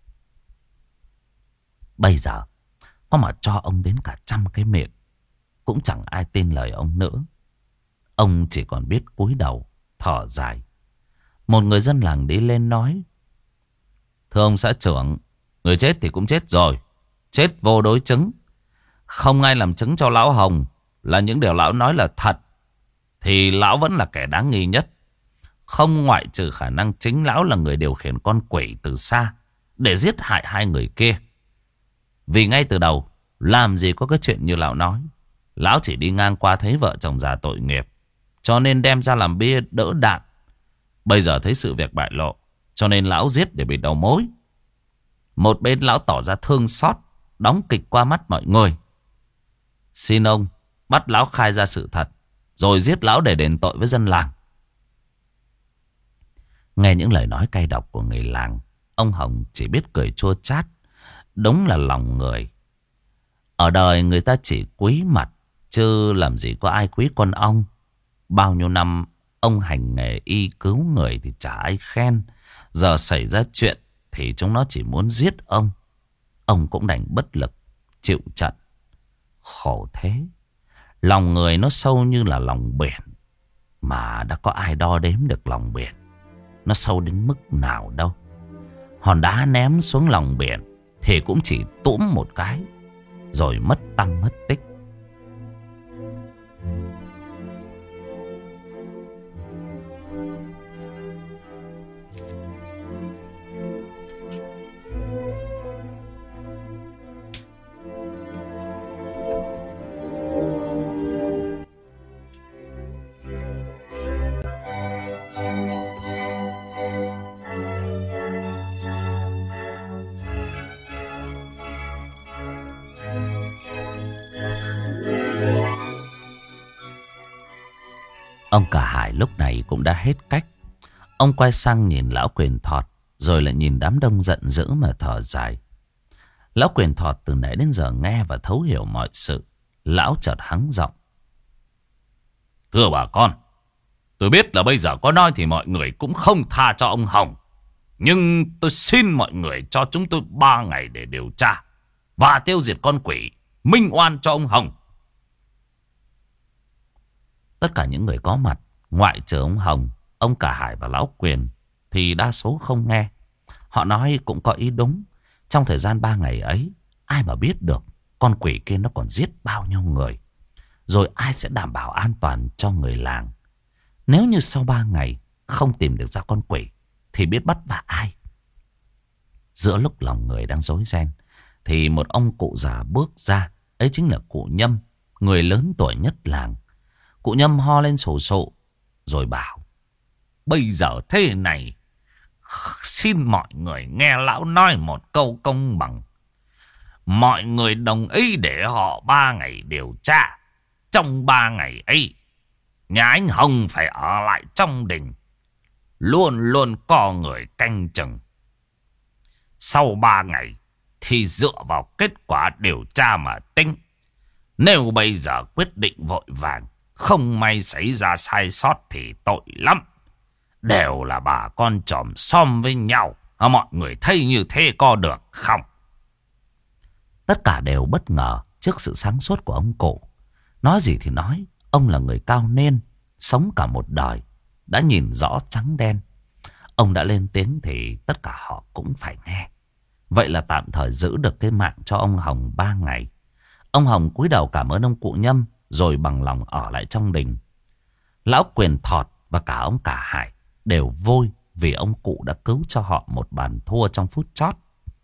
Bây giờ có mà cho ông đến cả trăm cái miệng cũng chẳng ai tin lời ông nữa. Ông chỉ còn biết cúi đầu thở dài. Một người dân làng đi lên nói: thưa ông xã trưởng, người chết thì cũng chết rồi, chết vô đối chứng. Không ai làm chứng cho lão Hồng là những điều lão nói là thật, thì lão vẫn là kẻ đáng nghi nhất. Không ngoại trừ khả năng chính lão là người điều khiển con quỷ từ xa để giết hại hai người kia. Vì ngay từ đầu làm gì có cái chuyện như lão nói. Lão chỉ đi ngang qua thấy vợ chồng già tội nghiệp, cho nên đem ra làm bia đỡ đạn. Bây giờ thấy sự việc bại lộ, cho nên lão giết để bị đầu mối. Một bên lão tỏ ra thương xót, đóng kịch qua mắt mọi người. Xin ông bắt lão khai ra sự thật, rồi giết lão để đền tội với dân làng. Nghe những lời nói cay độc của người làng, ông Hồng chỉ biết cười chua chát. Đúng là lòng người. Ở đời người ta chỉ quý mặt, chứ làm gì có ai quý con ong. Bao nhiêu năm ông hành nghề y cứu người thì chả ai khen. Giờ xảy ra chuyện thì chúng nó chỉ muốn giết ông. Ông cũng đành bất lực chịu trận. Khổ thế. Lòng người nó sâu như là lòng biển. Mà đã có ai đo đếm được lòng biển nó sâu đến mức nào đâu. Hòn đá ném xuống lòng biển thì cũng chỉ tũm một cái rồi mất tăm mất tích. Ông Cả Hải lúc này cũng đã hết cách. Ông quay sang nhìn lão Quyền Thọt, rồi lại nhìn đám đông giận dữ mà thở dài. Lão Quyền Thọt từ nãy đến giờ nghe và thấu hiểu mọi sự. Lão chợt hắng giọng: thưa bà con, tôi biết là bây giờ có nói thì mọi người cũng không tha cho ông Hồng. Nhưng tôi xin mọi người cho chúng tôi ba ngày để điều tra và tiêu diệt con quỷ, minh oan cho ông Hồng. Tất cả những người có mặt, ngoại trừ ông Hồng, ông Cả Hải và lão Quyền, thì đa số không nghe. Họ nói cũng có ý đúng. Trong thời gian ba ngày ấy, ai mà biết được con quỷ kia nó còn giết bao nhiêu người. Rồi ai sẽ đảm bảo an toàn cho người làng. Nếu như sau ba ngày không tìm được ra con quỷ, thì biết bắt vạ ai. Giữa lúc lòng người đang rối ren, thì một ông cụ già bước ra. Ấy chính là cụ Nhâm, người lớn tuổi nhất làng. Cụ Nhâm ho lên sổ sộ rồi bảo: bây giờ thế này, xin mọi người nghe lão nói một câu công bằng. Mọi người đồng ý để họ ba ngày điều tra. Trong ba ngày ấy, nhà anh Hồng phải ở lại trong đình, luôn luôn có người canh chừng. Sau ba ngày thì dựa vào kết quả điều tra mà tính. Nếu bây giờ quyết định vội vàng, không may xảy ra sai sót thì tội lắm. Đều là bà con chòm xóm với nhau. Mọi người thấy như thế có được không? Tất cả đều bất ngờ trước sự sáng suốt của ông cụ. Nói gì thì nói, ông là người cao niên, sống cả một đời, đã nhìn rõ trắng đen. Ông đã lên tiếng thì tất cả họ cũng phải nghe. Vậy là tạm thời giữ được cái mạng cho ông Hồng ba ngày. Ông Hồng cúi đầu cảm ơn ông cụ Nhâm, rồi bằng lòng ở lại trong đình. Lão Quyền Thọt và cả ông Cả Hải đều vui vì ông cụ đã cứu cho họ một bàn thua trong phút chót.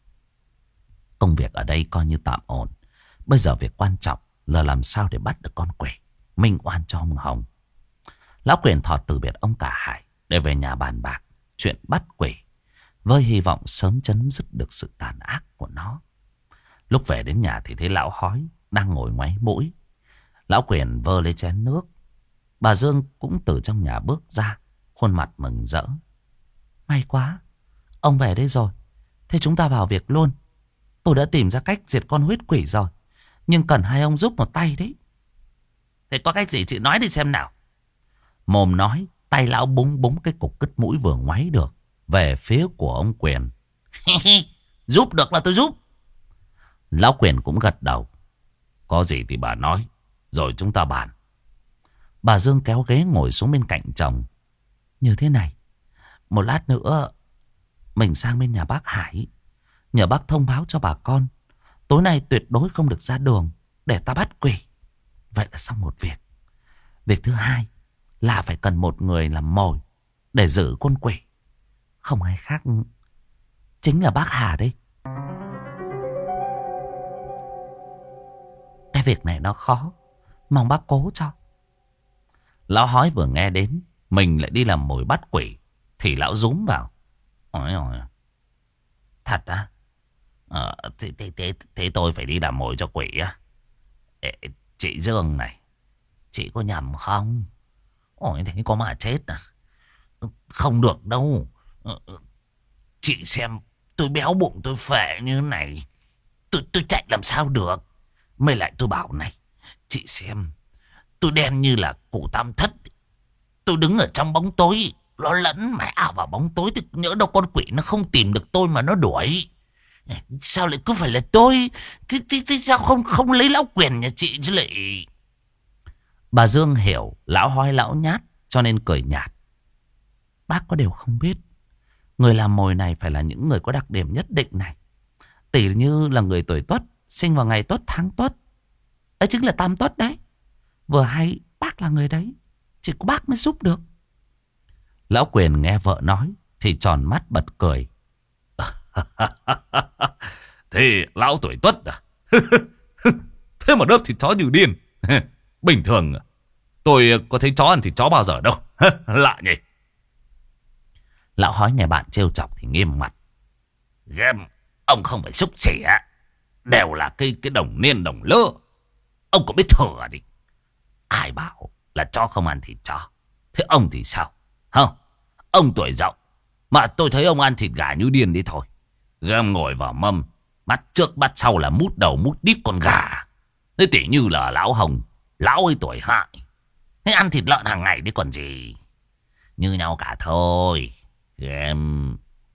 Công việc ở đây coi như tạm ổn. Bây giờ việc quan trọng là làm sao để bắt được con quỷ, minh oan cho ông Hồng. Lão Quyền Thọt từ biệt ông Cả Hải để về nhà bàn bạc chuyện bắt quỷ, với hy vọng sớm chấm dứt được sự tàn ác của nó. Lúc về đến nhà thì thấy lão Hói đang ngồi ngoáy mũi. Lão Quyền vơ lấy chén nước. Bà Dương cũng từ trong nhà bước ra, khuôn mặt mừng rỡ. May quá, Ông về đây rồi, thế chúng ta vào việc luôn. Tôi đã tìm ra cách diệt con huyết quỷ rồi, nhưng cần hai ông giúp một tay đấy. Thế có cách gì chị nói đi xem nào. Mồm nói, tay lão búng búng cái cục cứt mũi vừa ngoáy được về phía của ông Quyền. Giúp được là tôi giúp. Lão Quyền cũng gật đầu. Có gì thì bà nói, rồi chúng ta bàn. Bà Dương kéo ghế ngồi xuống bên cạnh chồng. Như thế này, một lát nữa mình sang bên nhà bác Hải, nhờ bác thông báo cho bà con tối nay tuyệt đối không được ra đường để ta bắt quỷ. Vậy là xong một việc. Việc thứ hai là phải cần một người làm mồi để giữ con quỷ. Không ai khác, chính là bác Hà đây. Cái việc này nó khó, mong bác cố cho. Lão Hói vừa nghe đến mình lại đi làm mồi bắt quỷ thì lão rúm vào. Ôi ôi, thật á? Ờ, thế, thế, thế, thế tôi phải đi làm mồi cho quỷ á? Ê, chị Dương này, chị có nhầm không? Ôi thế có mà chết à? Không được đâu. Chị xem tôi béo bụng, tôi phệ như thế này, Tôi, tôi chạy làm sao được? Mới lại tôi bảo này, chị xem tôi đen như là cụ Tam Thất. Tôi đứng ở trong bóng tối, nó lẫn mẹ ảo vào bóng tối thì nhỡ đâu con quỷ nó không tìm được tôi mà nó đuổi. Sao lại cứ phải là tôi? Thế, thế, thế sao không không lấy lão Quyền nhà chị chứ lại? Bà Dương hiểu lão Hói lão nhát cho nên cười nhạt. Bác có điều không biết, người làm mồi này phải là những người có đặc điểm nhất định này. Tỷ như là người tuổi Tuất, sinh vào ngày Tuất tháng Tuất, ấy chính là Tam Tuất đấy. Vừa hay bác là người đấy, chỉ có bác mới giúp được. Lão Quyền nghe vợ nói thì tròn mắt bật cười. Thế lão tuổi Tuất à? Thế mà đớp thịt chó như điên. Bình thường tôi có thấy chó ăn thịt chó bao giờ đâu. Lạ nhỉ. Lão Hói nghe bạn trêu chọc thì nghiêm mặt. Game, ông không phải xúc xỉa, đều là cái cái đồng niên đồng lứa. Ông có biết thừa đi. Ai bảo là chó không ăn thịt chó? Thế ông thì sao? Không, ông tuổi rộng mà tôi thấy ông ăn thịt gà như điên đi thôi. Gam ngồi vào mâm, mắt trước mắt sau là mút đầu mút đít con gà. Thế tỉ như là lão Hồng, lão ấy tuổi hại, thế ăn thịt lợn hàng ngày đi còn gì. Như nhau cả thôi. Gam.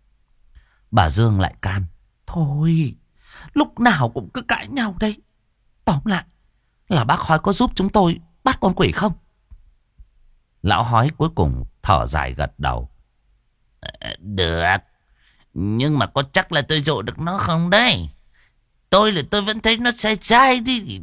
Bà Dương lại can. Thôi, lúc nào cũng cứ cãi nhau đây. Tóm lại là bác Hói có giúp chúng tôi bắt con quỷ không? Lão Hói cuối cùng thở dài gật đầu. Được, nhưng mà có chắc là tôi dụ được nó không đây? Tôi là tôi vẫn thấy nó sai sai đi.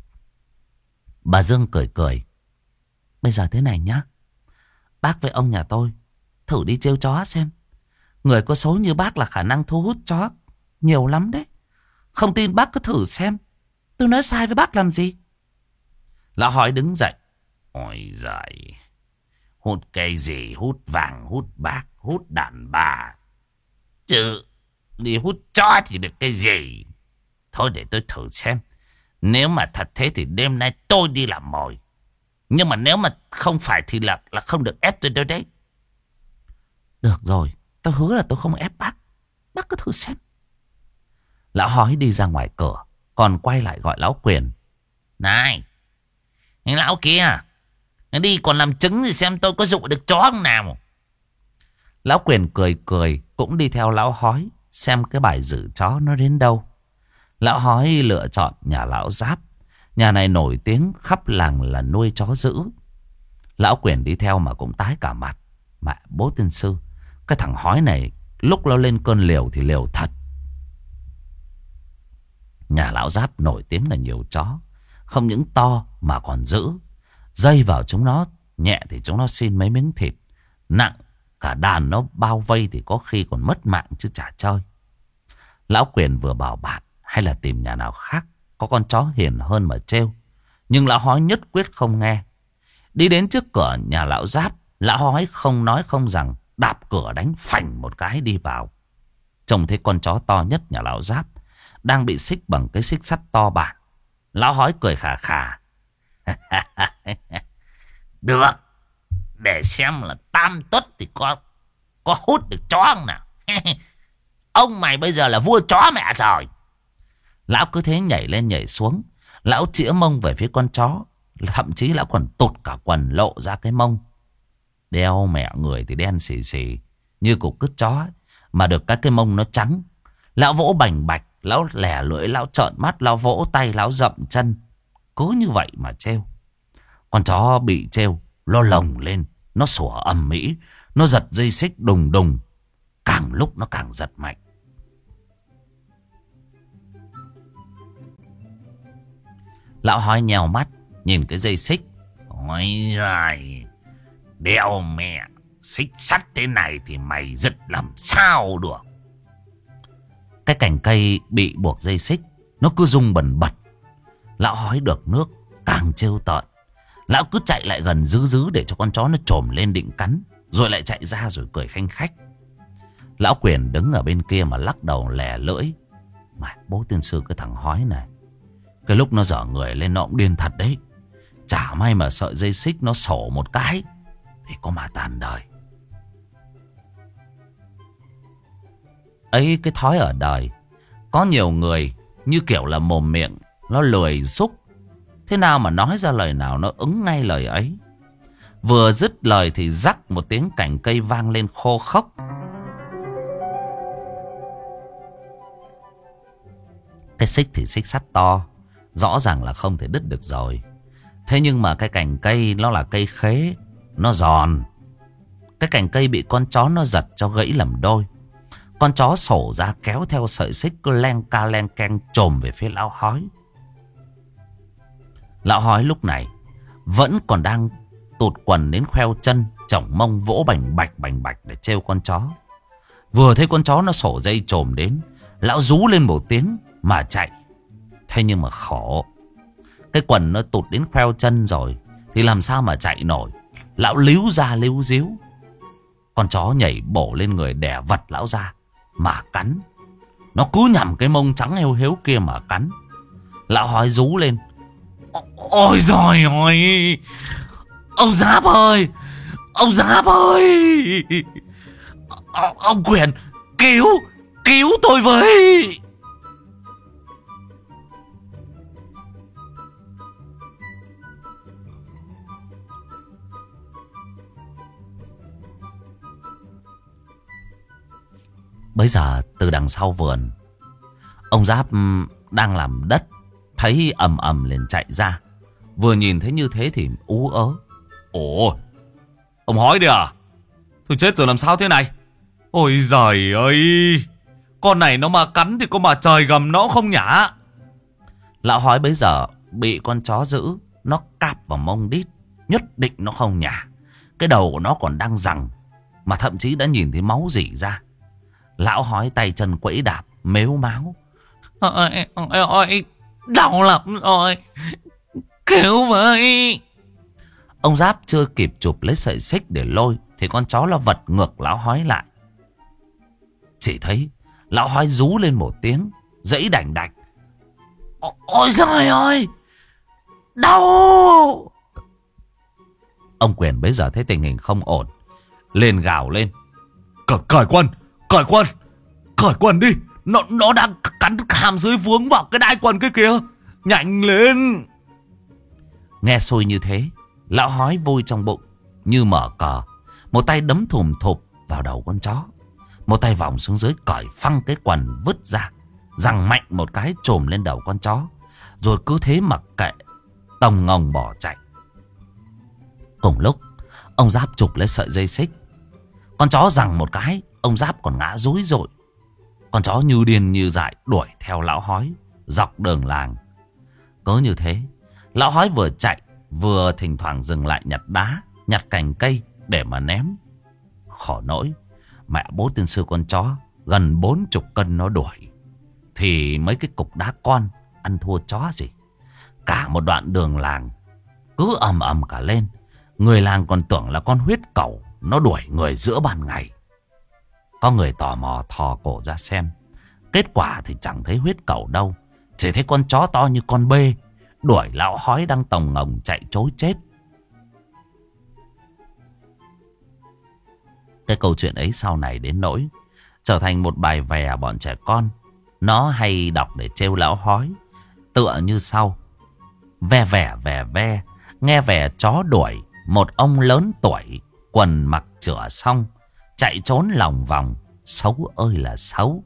Bà Dương cười cười. Bây giờ thế này nhá, bác với ông nhà tôi thử đi trêu chó xem. Người có số như bác là khả năng thu hút chó nhiều lắm đấy. Không tin bác cứ thử xem. Tôi nói sai với bác làm gì? Lão Hói đứng dậy. Ôi giời, hút cây gì, hút vàng, hút bạc, hút đàn bà, chứ đi hút chó thì được cái gì? Thôi để tôi thử xem. Nếu mà thật thế thì đêm nay tôi đi làm mồi. Nhưng mà nếu mà không phải thì là, là không được ép tôi đâu đấy. Được rồi, tôi hứa là tôi không ép bác. Bác cứ thử xem. Lão Hói đi ra ngoài cửa, còn quay lại gọi lão Quyền. Này, anh lão kia, đi còn làm chứng thì xem tôi có dụ được chó không nào. Lão Quyền cười cười cũng đi theo lão Hói xem cái bài giữ chó nó đến đâu. Lão Hói lựa chọn nhà lão Giáp. Nhà này nổi tiếng khắp làng là nuôi chó dữ. Lão Quyền đi theo mà cũng tái cả mặt. Mẹ bố tiên sư, cái thằng Hói này lúc nó lên cơn liều thì liều thật. Nhà lão Giáp nổi tiếng là nhiều chó, không những to mà còn dữ. Dây vào chúng nó, nhẹ thì chúng nó xin mấy miếng thịt, nặng cả đàn nó bao vây thì có khi còn mất mạng chứ chả chơi. Lão Quyền vừa bảo bạn hay là tìm nhà nào khác có con chó hiền hơn mà trêu, nhưng lão Hói nhất quyết không nghe. Đi đến trước cửa nhà lão Giáp, lão Hói không nói không rằng đạp cửa đánh phành một cái đi vào. Trông thấy con chó to nhất nhà lão Giáp đang bị xích bằng cái xích sắt to bản. Lão Hói cười khà khà. Được, để xem là Tam Tuất thì có có hút được chó không nào. Ông mày bây giờ là vua chó mẹ rồi. Lão cứ thế nhảy lên nhảy xuống. Lão chĩa mông về phía con chó. Thậm chí lão còn tụt cả quần lộ ra cái mông. Đeo mẹ người thì đen xì xì như cục cứt chó ấy, mà được các cái mông nó trắng. Lão vỗ bành bạch. Lão lẻ lưỡi, lão trợn mắt, lão vỗ tay, lão dậm chân. Cứ như vậy mà trêu. Con chó bị trêu, nó lồng lên, nó sủa ầm ĩ, nó giật dây xích đùng đùng. Càng lúc nó càng giật mạnh. Lão hói nhèo mắt, nhìn cái dây xích. Ôi giời, đeo mẹ, xích sắt thế này thì mày giật làm sao được. Cái cành cây bị buộc dây xích, nó cứ rung bần bật. Lão hói được nước, càng trêu tợn. Lão cứ chạy lại gần dứ dứ để cho con chó nó trồm lên định cắn. Rồi lại chạy ra rồi cười khanh khách. Lão Quyền đứng ở bên kia mà lắc đầu lè lưỡi. Mà bố tiên sư cái thằng hói này, cái lúc nó dở người lên nó cũng điên thật đấy. Chả may mà sợi dây xích nó sổ một cái thì có mà tàn đời. Ấy cái thói ở đời, có nhiều người như kiểu là mồm miệng nó lười xúc. Thế nào mà nói ra lời nào nó ứng ngay lời ấy. Vừa dứt lời thì rắc một tiếng cành cây vang lên khô khốc. Cái xích thì xích sắt to, rõ ràng là không thể đứt được rồi. Thế nhưng mà cái cành cây nó là cây khế, nó giòn. Cái cành cây bị con chó nó giật cho gãy làm đôi. Con chó sổ ra kéo theo sợi xích cứ len ca len keng trồm về phía lão hói. Lão hói lúc này vẫn còn đang tụt quần đến khoeo chân, chỏng mông vỗ bành bạch bành bạch để trêu con chó. Vừa thấy con chó nó sổ dây trồm đến, lão rú lên một tiếng mà chạy. Thế nhưng mà khổ, cái quần nó tụt đến khoeo chân rồi thì làm sao mà chạy nổi. Lão líu ra líu díu. Con chó nhảy bổ lên người đè vật lão ra mà cắn. Nó cứ nhằm cái mông trắng heo héo kia mà cắn. Lão hói rú lên. Ôi giời ơi, ông Giáp ơi, ông Giáp ơi, ông Quyền, cứu, cứu tôi với. Bấy giờ từ đằng sau vườn, ông Giáp đang làm đất thấy ầm ầm liền chạy ra. Vừa nhìn thấy như thế thì ú ớ. Ồ, ông hói đi à? Thôi chết rồi, làm sao thế này? Ôi giời ơi, con này nó mà cắn thì có mà trời gầm nó không nhả. Lão hói bấy giờ bị con chó giữ, nó cạp vào mông đít, nhất định nó không nhả. Cái đầu của nó còn đang giằng, mà thậm chí đã nhìn thấy máu rỉ ra. Lão hói tay chân quẫy đạp, mếu máo. Ôi, ôi, ôi, đau lắm rồi, cứu với. Ông Giáp chưa kịp chụp lấy sợi xích để lôi thì con chó nó vật ngược lão hói lại. Chỉ thấy lão hói rú lên một tiếng, giãy đành đạch. Ôi giời ơi, đau. Ông Quyền bấy giờ thấy tình hình không ổn, lên gào lên. Cởi, cởi quần, cởi quần, cởi quần đi. Nó, nó đang cắn hàm dưới vướng vào cái đai quần kia kìa. Nhanh lên. Nghe xôi như thế, lão hói vui trong bụng như mở cờ. Một tay đấm thùm thụp vào đầu con chó, một tay vòng xuống dưới cởi phăng cái quần vứt ra, giằng mạnh một cái trồm lên đầu con chó. Rồi cứ thế mặc kệ, tòng ngồng bỏ chạy. Cùng lúc ông Giáp chụp lấy sợi dây xích. Con chó giằng một cái, ông Giáp còn ngã rúi rội. Con chó như điên như dại đuổi theo lão hói dọc đường làng. Cứ như thế, lão hói vừa chạy vừa thỉnh thoảng dừng lại nhặt đá, nhặt cành cây để mà ném. Khổ nỗi, mẹ bố tiên sư con chó gần bốn chục cân nó đuổi, thì mấy cái cục đá con ăn thua chó gì. Cả một đoạn đường làng cứ ầm ầm cả lên. Người làng còn tưởng là con huyết cẩu nó đuổi người giữa ban ngày. Có người tò mò thò cổ ra xem. Kết quả thì chẳng thấy huyết cẩu đâu, chỉ thấy con chó to như con bê đuổi lão hói đang tòng ngồng chạy trối chết. Cái câu chuyện ấy sau này đến nỗi trở thành một bài vè bọn trẻ con. Nó hay đọc để trêu lão hói, tựa như sau: ve vẻ vẻ ve, nghe vẻ chó đuổi, một ông lớn tuổi, quần mặc chửa xong, chạy trốn lòng vòng, xấu ơi là xấu.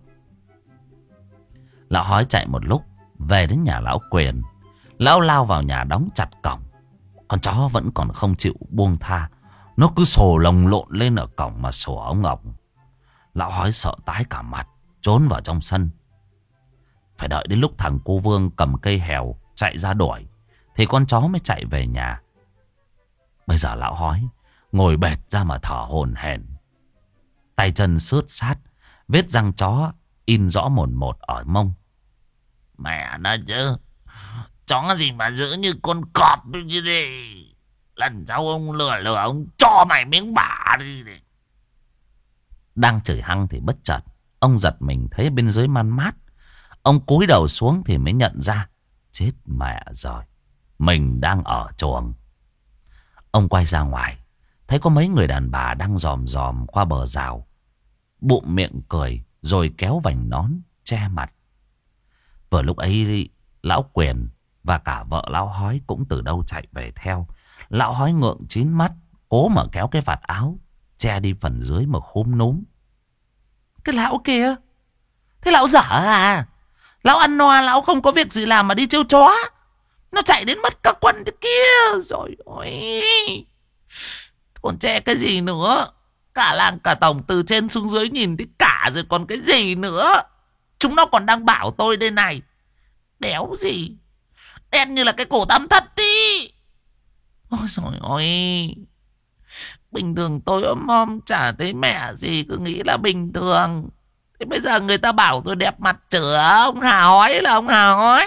Lão hói chạy một lúc, về đến nhà lão Quyền. Lão lao vào nhà đóng chặt cổng. Con chó vẫn còn không chịu buông tha. Nó cứ sồ lồng lộn lên ở cổng mà sủa ông ổng. Lão hói sợ tái cả mặt, trốn vào trong sân. Phải đợi đến lúc thằng cô Vương cầm cây hèo chạy ra đuổi thì con chó mới chạy về nhà. Bây giờ lão hói ngồi bệt ra mà thở hổn hển, tay chân xướt sát, vết răng chó in rõ mồn một ở mông. Mẹ nó chứ, chó gì mà giữ như con cọp như thế. Lần sau ông lừa lừa ông cho mày miếng bả đi. Đang chửi hăng thì bất chợt ông giật mình thấy bên dưới man mát. Ông cúi đầu xuống thì mới nhận ra, chết mẹ rồi, mình đang ở chuồng. Ông quay ra ngoài, thấy có mấy người đàn bà đang dòm dòm qua bờ rào, bụm miệng cười rồi kéo vành nón che mặt. Vừa lúc ấy lão Quyền và cả vợ lão hói cũng từ đâu chạy về theo. Lão hói ngượng chín mắt, cố mà kéo cái vạt áo che đi phần dưới mà khúm núm. Cái lão kia, thế lão dở à? Lão ăn no, lão không có việc gì làm mà đi trêu chó. Nó chạy đến mất cả quần thế kia. Rồi ôi, còn che cái gì nữa? Cả làng cả tổng từ trên xuống dưới nhìn thấy cả rồi còn cái gì nữa. Chúng nó còn đang bảo tôi đây này, đéo gì, đen như là cái cổ tam thất đi. Ôi trời ơi, bình thường tôi ôm om chả thấy mẹ gì, cứ nghĩ là bình thường. Thế bây giờ người ta bảo tôi đẹp mặt chửa, ông Hà hói là ông Hà hói.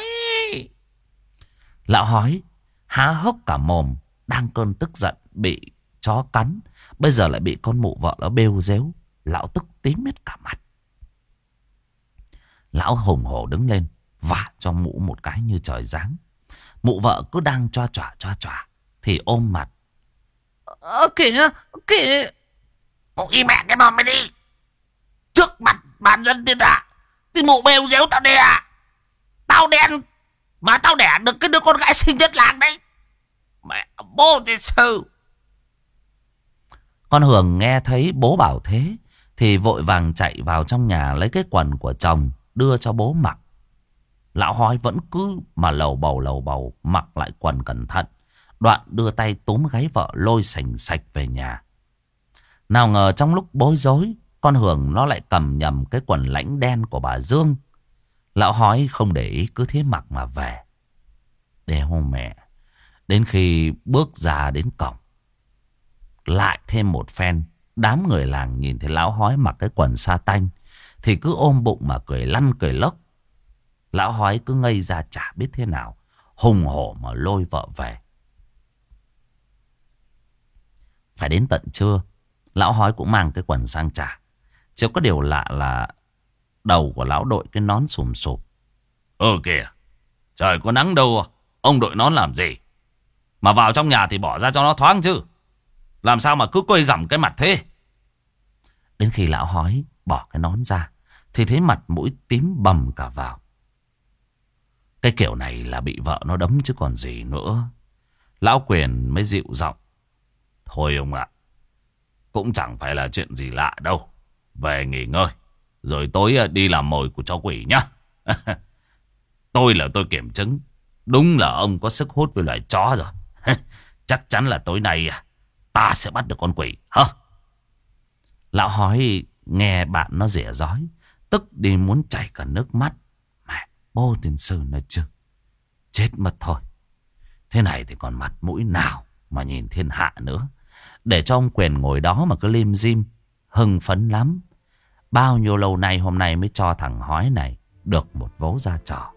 Lão hói há hốc cả mồm, đang cơn tức giận bị chó cắn, bây giờ lại bị con mụ vợ nó bêu rếu. Lão tức tím hết cả mặt. Lão hùng hổ đứng lên vả cho mụ một cái như trời giáng. Mụ vợ cứ đang choa choa choa choa thì ôm mặt: Ơ kìa, kìa, mụ im mẹ cái mồm mày đi. Trước mặt bản dân thiên hạ thì mụ bêu rếu tao đẻ. Tao đen mà tao đẻ được cái đứa con gái xinh nhất làng đấy. Mẹ bố thì sư. Con Hường nghe thấy bố bảo thế thì vội vàng chạy vào trong nhà lấy cái quần của chồng đưa cho bố mặc. Lão hói vẫn cứ mà lầu bầu lầu bầu mặc lại quần cẩn thận, đoạn đưa tay túm gáy vợ lôi sành sạch về nhà. Nào ngờ trong lúc bối rối, con Hường nó lại cầm nhầm cái quần lãnh đen của bà Dương. Lão hói không để ý, cứ thế mặc mà về. Đéo mẹ, đến khi bước ra đến cổng, lại thêm một phen, đám người làng nhìn thấy lão hói mặc cái quần sa tanh thì cứ ôm bụng mà cười lăn cười lóc. Lão hói cứ ngây ra chả biết thế nào, hùng hổ mà lôi vợ về. Phải đến tận trưa, lão hói cũng mang cái quần sang trả. Chỉ có điều lạ là đầu của lão đội cái nón sùm sụp. Ơ kìa, trời có nắng đâu, ông đội nón làm gì? Mà vào trong nhà thì bỏ ra cho nó thoáng chứ. Làm sao mà cứ quây gằm cái mặt thế? Đến khi lão hói bỏ cái nón ra thì thấy mặt mũi tím bầm cả vào. Cái kiểu này là bị vợ nó đấm chứ còn gì nữa. Lão Quyền mới dịu giọng: Thôi ông ạ, cũng chẳng phải là chuyện gì lạ đâu. Về nghỉ ngơi, rồi tối đi làm mồi của chó quỷ nhá. Tôi là tôi kiểm chứng, đúng là ông có sức hút với loài chó rồi. Chắc chắn là tối nay ta sẽ bắt được con quỷ hả? Lão hói nghe bạn nó rỉa rói, tức đi muốn chảy cả nước mắt. Mẹ bố tiên sư nói chứ, chết mất thôi. Thế này thì còn mặt mũi nào mà nhìn thiên hạ nữa. Để cho ông Quyền ngồi đó mà cứ lim dim, hưng phấn lắm. Bao nhiêu lâu nay hôm nay mới cho thằng hói này được một vố ra trò.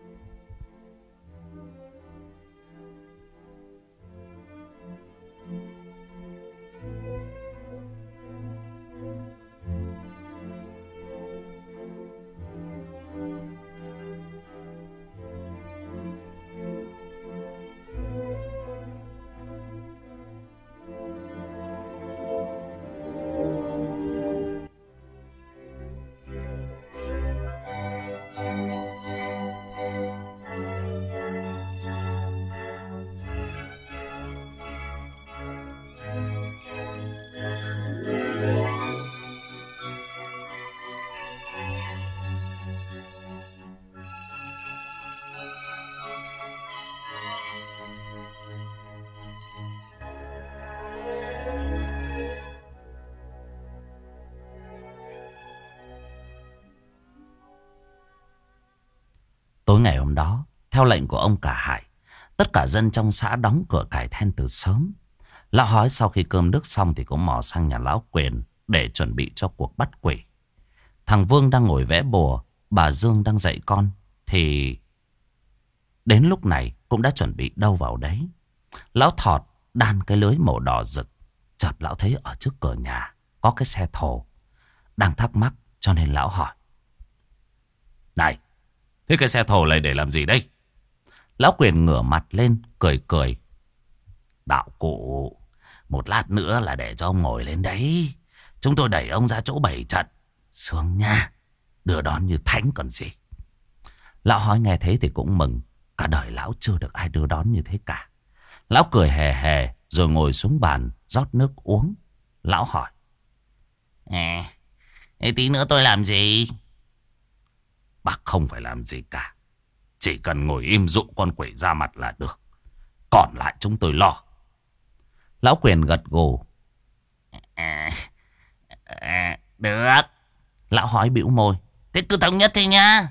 Tối ngày hôm đó, theo lệnh của ông Cả Hải, tất cả dân trong xã đóng cửa cải then từ sớm. Lão Hói sau khi cơm nước xong thì cũng mò sang nhà lão Quyền để chuẩn bị cho cuộc bắt quỷ. Thằng Vương đang ngồi vẽ bùa, bà Dương đang dạy con, thì đến lúc này cũng đã chuẩn bị đâu vào đấy. Lão thọt đan cái lưới màu đỏ rực. Chợt lão thấy ở trước cửa nhà có cái xe thồ. Đang thắc mắc cho nên lão hỏi: "Này, thế cái xe thồ này để làm gì đây?" Lão Quyền ngửa mặt lên cười cười: "Đạo cụ, một lát nữa là để cho ông ngồi lên đấy. Chúng tôi đẩy ông ra chỗ bày trận. Sướng nha, đưa đón như thánh còn gì." Lão Hói nghe thế thì cũng mừng. Cả đời lão chưa được ai đưa đón như thế cả. Lão cười hề hề rồi ngồi xuống bàn rót nước uống. Lão hỏi: À, thế tí nữa tôi làm gì?" "Bác không phải làm gì cả. Chỉ cần ngồi im dụ con quỷ ra mặt là được. Còn lại chúng tôi lo." Lão Quyền gật gù: À, à, được. Lão Hói bĩu môi: "Thế cứ thống nhất thế nhá."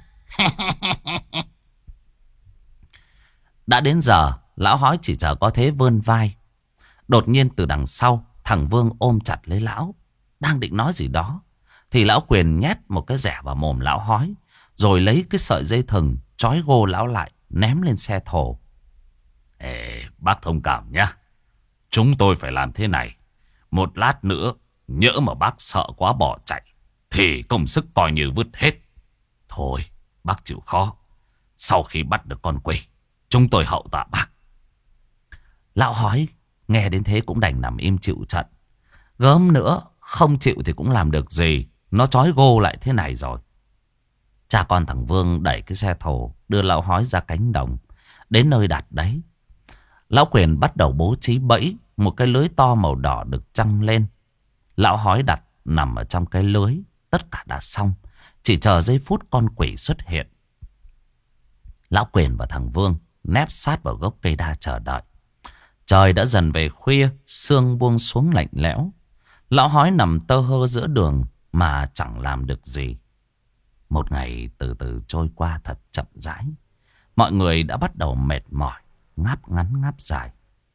Đã đến giờ, lão Hói chỉ chờ có thế vươn vai. Đột nhiên từ đằng sau, thằng Vương ôm chặt lấy lão, đang định nói gì đó, thì lão Quyền nhét một cái rẻ vào mồm lão Hói, rồi lấy cái sợi dây thừng trói gô lão lại, ném lên xe thồ. "Ê, bác thông cảm nhá. Chúng tôi phải làm thế này. Một lát nữa, nhỡ mà bác sợ quá bỏ chạy, thì công sức coi như vứt hết. Thôi, bác chịu khó. Sau khi bắt được con quỷ, chúng tôi hậu tạ bác." Lão Hói nghe đến thế cũng đành nằm im chịu trận. Gớm nữa, không chịu thì cũng làm được gì. Nó trói gô lại thế này rồi. Cha con thằng Vương đẩy cái xe thồ đưa lão Hói ra cánh đồng. Đến nơi đặt đấy, lão Quyền bắt đầu bố trí bẫy. Một cái lưới to màu đỏ được trăng lên. Lão Hói đặt nằm ở trong cái lưới. Tất cả đã xong, chỉ chờ giây phút con quỷ xuất hiện. Lão Quyền và thằng Vương nép sát vào gốc cây đa chờ đợi. Trời đã dần về khuya, sương buông xuống lạnh lẽo. Lão Hói nằm tơ hơ giữa đường mà chẳng làm được gì. Một ngày từ từ trôi qua thật chậm rãi. Mọi người đã bắt đầu mệt mỏi, ngáp ngắn ngáp dài.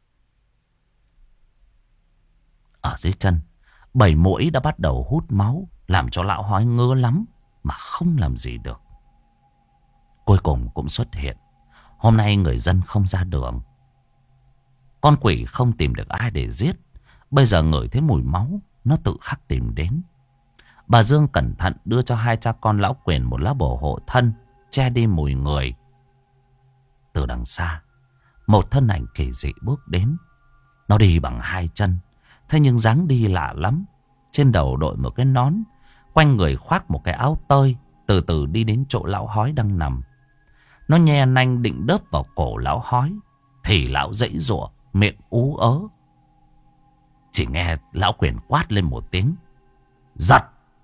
Ở dưới chân, bầy muỗi đã bắt đầu hút máu, làm cho lão Hói ngứa lắm mà không làm gì được. Cuối cùng cũng xuất hiện. Hôm nay người dân không ra đường. Con quỷ không tìm được ai để giết. Bây giờ ngửi thấy mùi máu, nó tự khắc tìm đến. Bà Dương cẩn thận đưa cho hai cha con lão Quyền một lá bùa hộ thân, che đi mùi người. Từ đằng xa, một thân ảnh kỳ dị bước đến. Nó đi bằng hai chân, thế nhưng dáng đi lạ lắm. Trên đầu đội một cái nón, quanh người khoác một cái áo tơi, từ từ đi đến chỗ lão Hói đang nằm. Nó nhe nanh định đớp vào cổ lão Hói, thì lão giãy giụa, miệng ú ớ. Chỉ nghe lão Quyền quát lên một tiếng: "Giật!"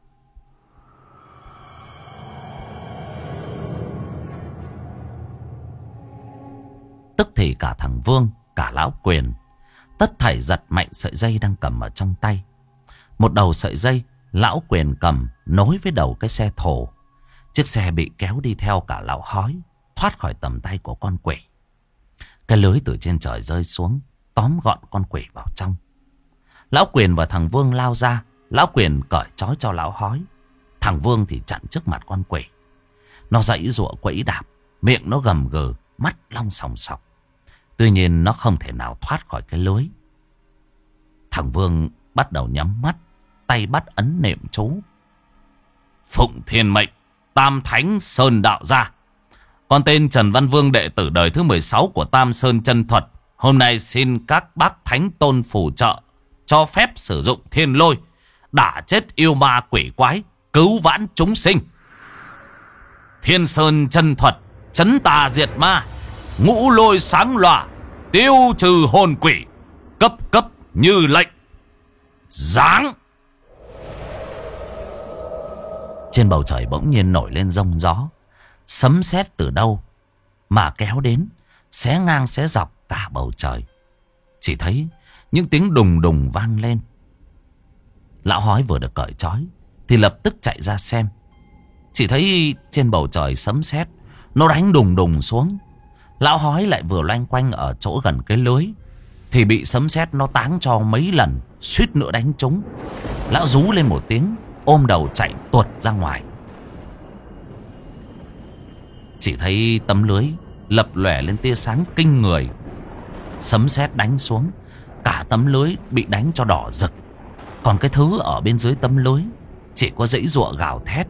Tức thì cả thằng Vương, cả lão Quyền, tất thảy giật mạnh sợi dây đang cầm ở trong tay. Một đầu sợi dây lão Quyền cầm nối với đầu cái xe thồ. Chiếc xe bị kéo đi theo cả lão Hói, thoát khỏi tầm tay của con quỷ. Cái lưới từ trên trời rơi xuống, tóm gọn con quỷ vào trong. Lão Quyền và thằng Vương lao ra. Lão Quyền cởi trói cho lão Hói. Thằng Vương thì chặn trước mặt con quỷ. Nó giãy giụa quẫy đạp, miệng nó gầm gừ, mắt long sòng sọc. Tuy nhiên nó không thể nào thoát khỏi cái lưới. Thằng Vương bắt đầu nhắm mắt, tay bắt ấn niệm chú: "Phụng thiên mệnh, Tam Thánh Sơn Đạo Gia. Con tên Trần Văn Vương, đệ tử đời thứ mười sáu của Tam Sơn Chân Thuật. Hôm nay xin các bác thánh tôn phù trợ, cho phép sử dụng thiên lôi, đả chết yêu ma quỷ quái, cứu vãn chúng sinh. Thiên Sơn Chân Thuật, trấn tà diệt ma, ngũ lôi sáng lòa, tiêu trừ hồn quỷ, cấp cấp như lệnh. Giáng!" Trên bầu trời bỗng nhiên nổi lên giông gió. Sấm sét từ đâu mà kéo đến, xé ngang xé dọc cả bầu trời. Chỉ thấy những tiếng đùng đùng vang lên. Lão Hói vừa được cởi trói thì lập tức chạy ra xem. Chỉ thấy trên bầu trời sấm sét, Nó đánh đùng đùng xuống. Lão hói lại vừa loanh quanh ở chỗ gần cái lưới thì bị sấm sét nó táng cho mấy lần, suýt nữa đánh trúng. Lão rú lên một tiếng, ôm đầu chạy tuột ra ngoài. Chỉ thấy tấm lưới lập lòe lên tia sáng kinh người. Sấm sét đánh xuống, cả tấm lưới bị đánh cho đỏ rực. Còn cái thứ ở bên dưới tấm lưới chỉ có giãy giụa gào thét.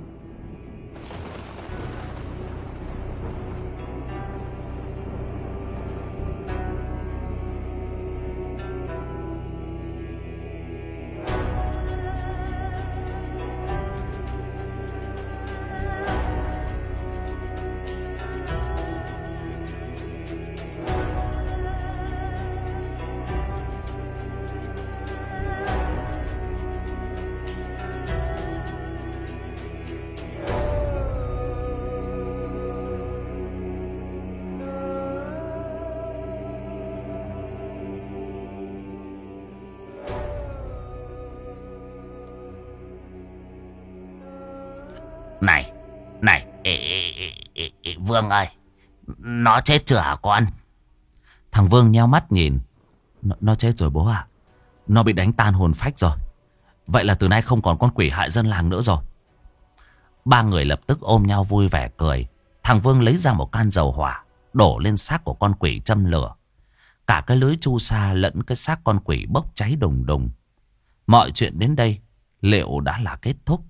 Này, này, ê, ê, ê, ê, ê, Vương ơi, nó chết chưa hả con? Thằng Vương nheo mắt nhìn. Nó, nó chết rồi bố à. Nó bị đánh tan hồn phách rồi. Vậy là từ nay không còn con quỷ hại dân làng nữa rồi. Ba người lập tức ôm nhau vui vẻ cười. Thằng Vương lấy ra một can dầu hỏa, đổ lên xác của con quỷ châm lửa. Cả cái lưới chu sa lẫn cái xác con quỷ bốc cháy đùng đùng. Mọi chuyện đến đây liệu đã là kết thúc.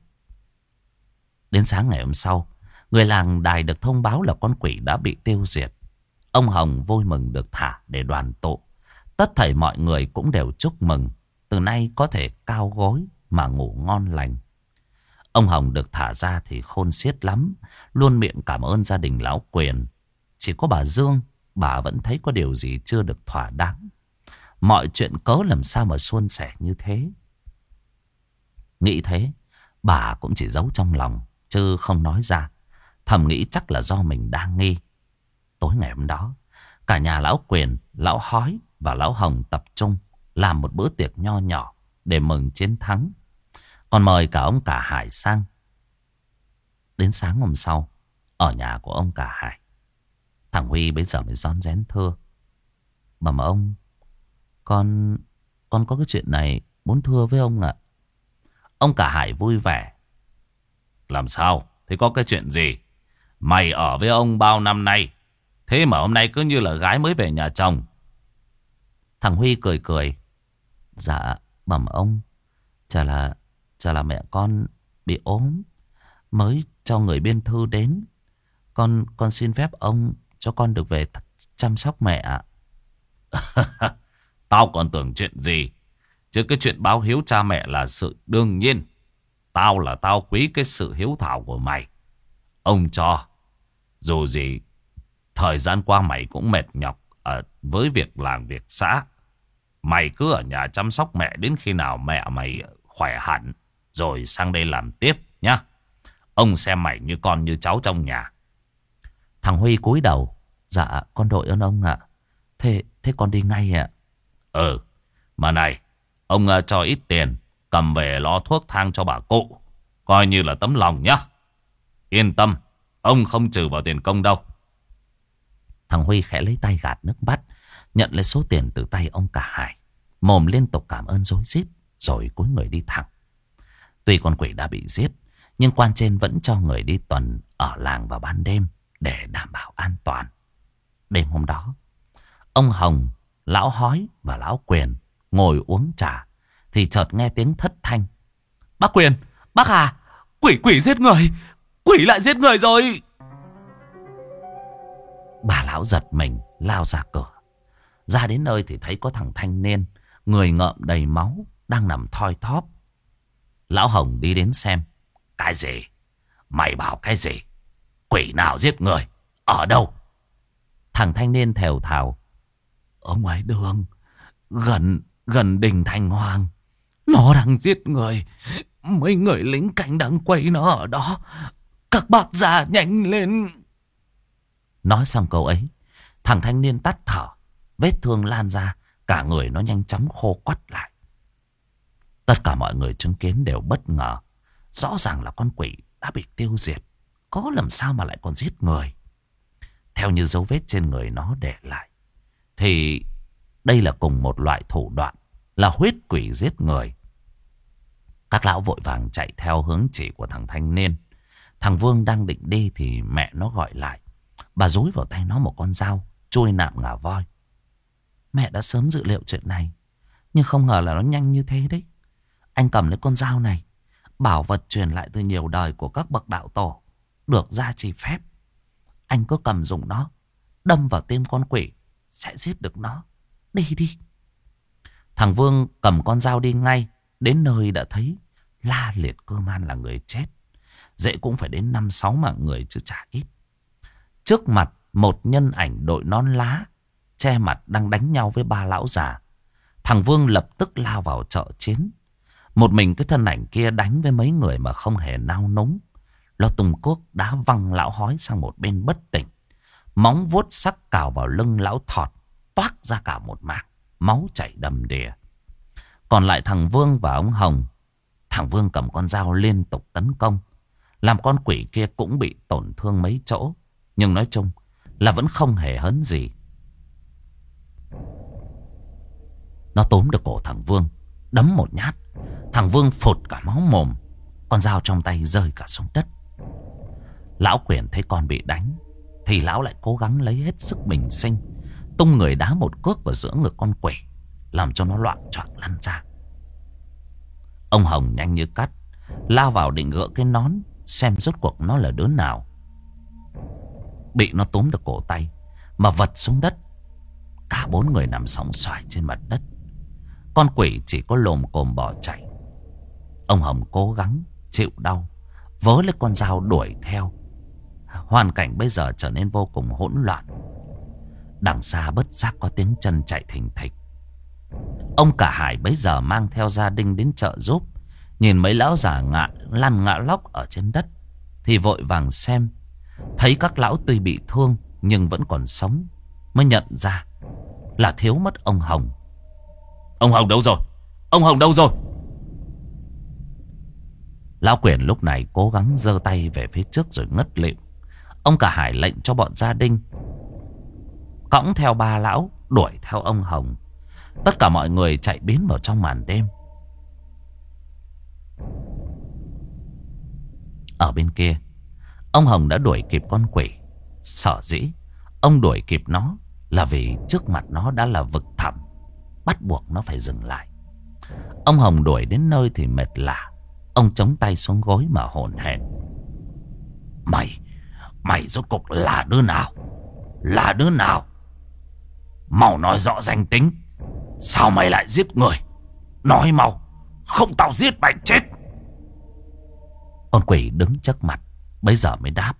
Đến sáng ngày hôm sau, người làng đài được thông báo là con quỷ đã bị tiêu diệt. Ông Hồng vui mừng được thả để đoàn tụ. Tất thảy mọi người cũng đều chúc mừng. Từ nay có thể cao gối mà ngủ ngon lành. Ông Hồng được thả ra thì khôn xiết lắm. Luôn miệng cảm ơn gia đình lão Quyền. Chỉ có bà Dương, bà vẫn thấy có điều gì chưa được thỏa đáng. Mọi chuyện cớ làm sao mà suôn sẻ như thế. Nghĩ thế, bà cũng chỉ giấu trong lòng chứ không nói ra. Thầm nghĩ chắc là do mình đang nghi. Tối ngày hôm đó, cả nhà lão Quyền, lão Hói và lão Hồng tập trung làm một bữa tiệc nho nhỏ để mừng chiến thắng. Còn mời cả ông Cả Hải sang. Đến sáng hôm sau, ở nhà của ông Cả Hải, thằng Huy bây giờ mới rón rén thưa: Bẩm ông, con con có cái chuyện này muốn thưa với ông ạ. Ông Cả Hải vui vẻ: Làm sao? Thế có cái chuyện gì? Mày ở với ông bao năm nay, thế mà hôm nay cứ như là gái mới về nhà chồng. Thằng Huy cười cười: Dạ bẩm ông, chả là chả là mẹ con bị ốm, mới cho người biên thư đến. Con con xin phép ông cho con được về chăm sóc mẹ ạ. Tao còn tưởng chuyện gì, chứ cái chuyện báo hiếu cha mẹ là sự đương nhiên. Tao là tao quý cái sự hiếu thảo của mày. Ông cho. Dù gì, thời gian qua mày cũng mệt nhọc ở với việc làm việc xã. Mày cứ ở nhà chăm sóc mẹ đến khi nào mẹ mày khỏe hẳn, rồi sang đây làm tiếp nhá. Ông xem mày như con như cháu trong nhà. Thằng Huy cúi đầu: Dạ con đội ơn ông ạ. Thế thế con đi ngay ạ. Ừ, mà này, ông uh, cho ít tiền cầm về lo thuốc thang cho bà cụ, coi như là tấm lòng nhá. Yên tâm, ông không trừ vào tiền công đâu. Thằng Huy khẽ lấy tay gạt nước mắt, nhận lấy số tiền từ tay ông Cả Hải, mồm liên tục cảm ơn rối rít, rồi cúi người đi thẳng. Tuy con quỷ đã bị giết, nhưng quan trên vẫn cho người đi tuần ở làng vào ban đêm để đảm bảo an toàn. Đêm hôm đó, ông Hồng, lão Hói và lão Quyền ngồi uống trà thì chợt nghe tiếng thất thanh: Bác Quyền, bác à, quỷ quỷ giết người, quỷ lại giết người rồi. Bà lão giật mình lao ra cửa. Ra đến nơi thì thấy có thằng thanh niên, người ngợm đầy máu, đang nằm thoi thóp. Lão Hồng đi đến xem. Cái gì? Mày bảo cái gì? Quỷ nào giết người? Ở đâu? Thằng thanh niên thều thào: Ở ngoài đường, gần gần đình Thành Hoàng. Nó đang giết người. Mấy người lính canh đang quay nó ở đó. Các bác già nhanh lên. Nói xong câu ấy, thằng thanh niên tắt thở. Vết thương lan ra, cả người nó nhanh chóng khô quắt lại. Tất cả mọi người chứng kiến đều bất ngờ. Rõ ràng là con quỷ đã bị tiêu diệt, có làm sao mà lại còn giết người. Theo như dấu vết trên người nó để lại, thì đây là cùng một loại thủ đoạn, là huyết quỷ giết người. Các lão vội vàng chạy theo hướng chỉ của thằng thanh niên. Thằng Vương đang định đi thì mẹ nó gọi lại. Bà dúi vào tay nó một con dao chui nạm ngà voi. Mẹ đã sớm dự liệu chuyện này, nhưng không ngờ là nó nhanh như thế đấy. Anh cầm lấy con dao này, bảo vật truyền lại từ nhiều đời của các bậc đạo tổ, được gia trì phép. Anh cứ cầm dùng nó, đâm vào tim con quỷ, sẽ giết được nó. Đi đi. Thằng Vương cầm con dao đi ngay. Đến nơi đã thấy La Liệt Cơ Man là người chết. Dễ cũng phải đến năm sáu mạng người chứ chả ít. Trước mặt một nhân ảnh đội nón lá, che mặt đang đánh nhau với ba lão già. Thằng Vương lập tức lao vào trợ chiến. Một mình cái thân ảnh kia đánh với mấy người mà không hề nao núng. Nó tung cuốc đá văng lão hói sang một bên bất tỉnh. Móng vuốt sắc cào vào lưng lão thọt, toác ra cả một mảng, máu chảy đầm đìa. Còn lại thằng Vương và ông Hồng. Thằng Vương cầm con dao liên tục tấn công, làm con quỷ kia cũng bị tổn thương mấy chỗ. Nhưng nói chung là vẫn không hề hấn gì. Nó tóm được cổ thằng Vương, đấm một nhát. Thằng Vương phụt cả máu mồm, con dao trong tay rơi cả xuống đất. Lão Quyền thấy con bị đánh thì lão lại cố gắng lấy hết sức bình sinh, tung người đá một cước vào giữa ngực con quỷ, làm cho nó loạn choạng lăn ra. Ông Hồng nhanh như cắt lao vào định gỡ cái nón, xem rốt cuộc nó là đứa nào. Bị nó túm được cổ tay mà vật xuống đất. Cả bốn người nằm sóng xoài trên mặt đất. Con quỷ chỉ có lồm cồm bỏ chạy. Ông Hồng cố gắng chịu đau, vớ lấy con dao đuổi theo. Hoàn cảnh bây giờ trở nên vô cùng hỗn loạn. Đằng xa bất giác có tiếng chân chạy thình thịch. Ông Cả Hải bấy giờ mang theo gia đình đến chợ giúp. Nhìn mấy lão già ngã lăn ngã lóc ở trên đất thì vội vàng xem. Thấy các lão tuy bị thương nhưng vẫn còn sống, mới nhận ra là thiếu mất ông Hồng. Ông Hồng đâu rồi? Ông Hồng đâu rồi? Lão Quyền lúc này cố gắng giơ tay về phía trước rồi ngất lịm. Ông Cả Hải lệnh cho bọn gia đình cõng theo ba lão đuổi theo ông Hồng. Tất cả mọi người chạy biến vào trong màn đêm. Ở bên kia, ông Hồng đã đuổi kịp con quỷ. Sở dĩ ông đuổi kịp nó là vì trước mặt nó đã là vực thẳm, bắt buộc nó phải dừng lại. Ông Hồng đuổi đến nơi thì mệt lả. Ông chống tay xuống gối mà hổn hển. Mày, mày rốt cuộc là đứa nào? Là đứa nào? Mau nói rõ danh tính. Sao mày lại giết người? Nói mau, không tao giết mày chết. Con quỷ đứng trước mặt bấy giờ mới đáp.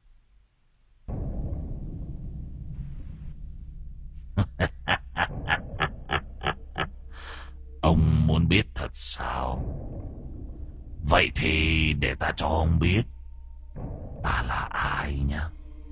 Ông muốn biết thật sao? Vậy thì để ta cho ông biết ta là ai nhá.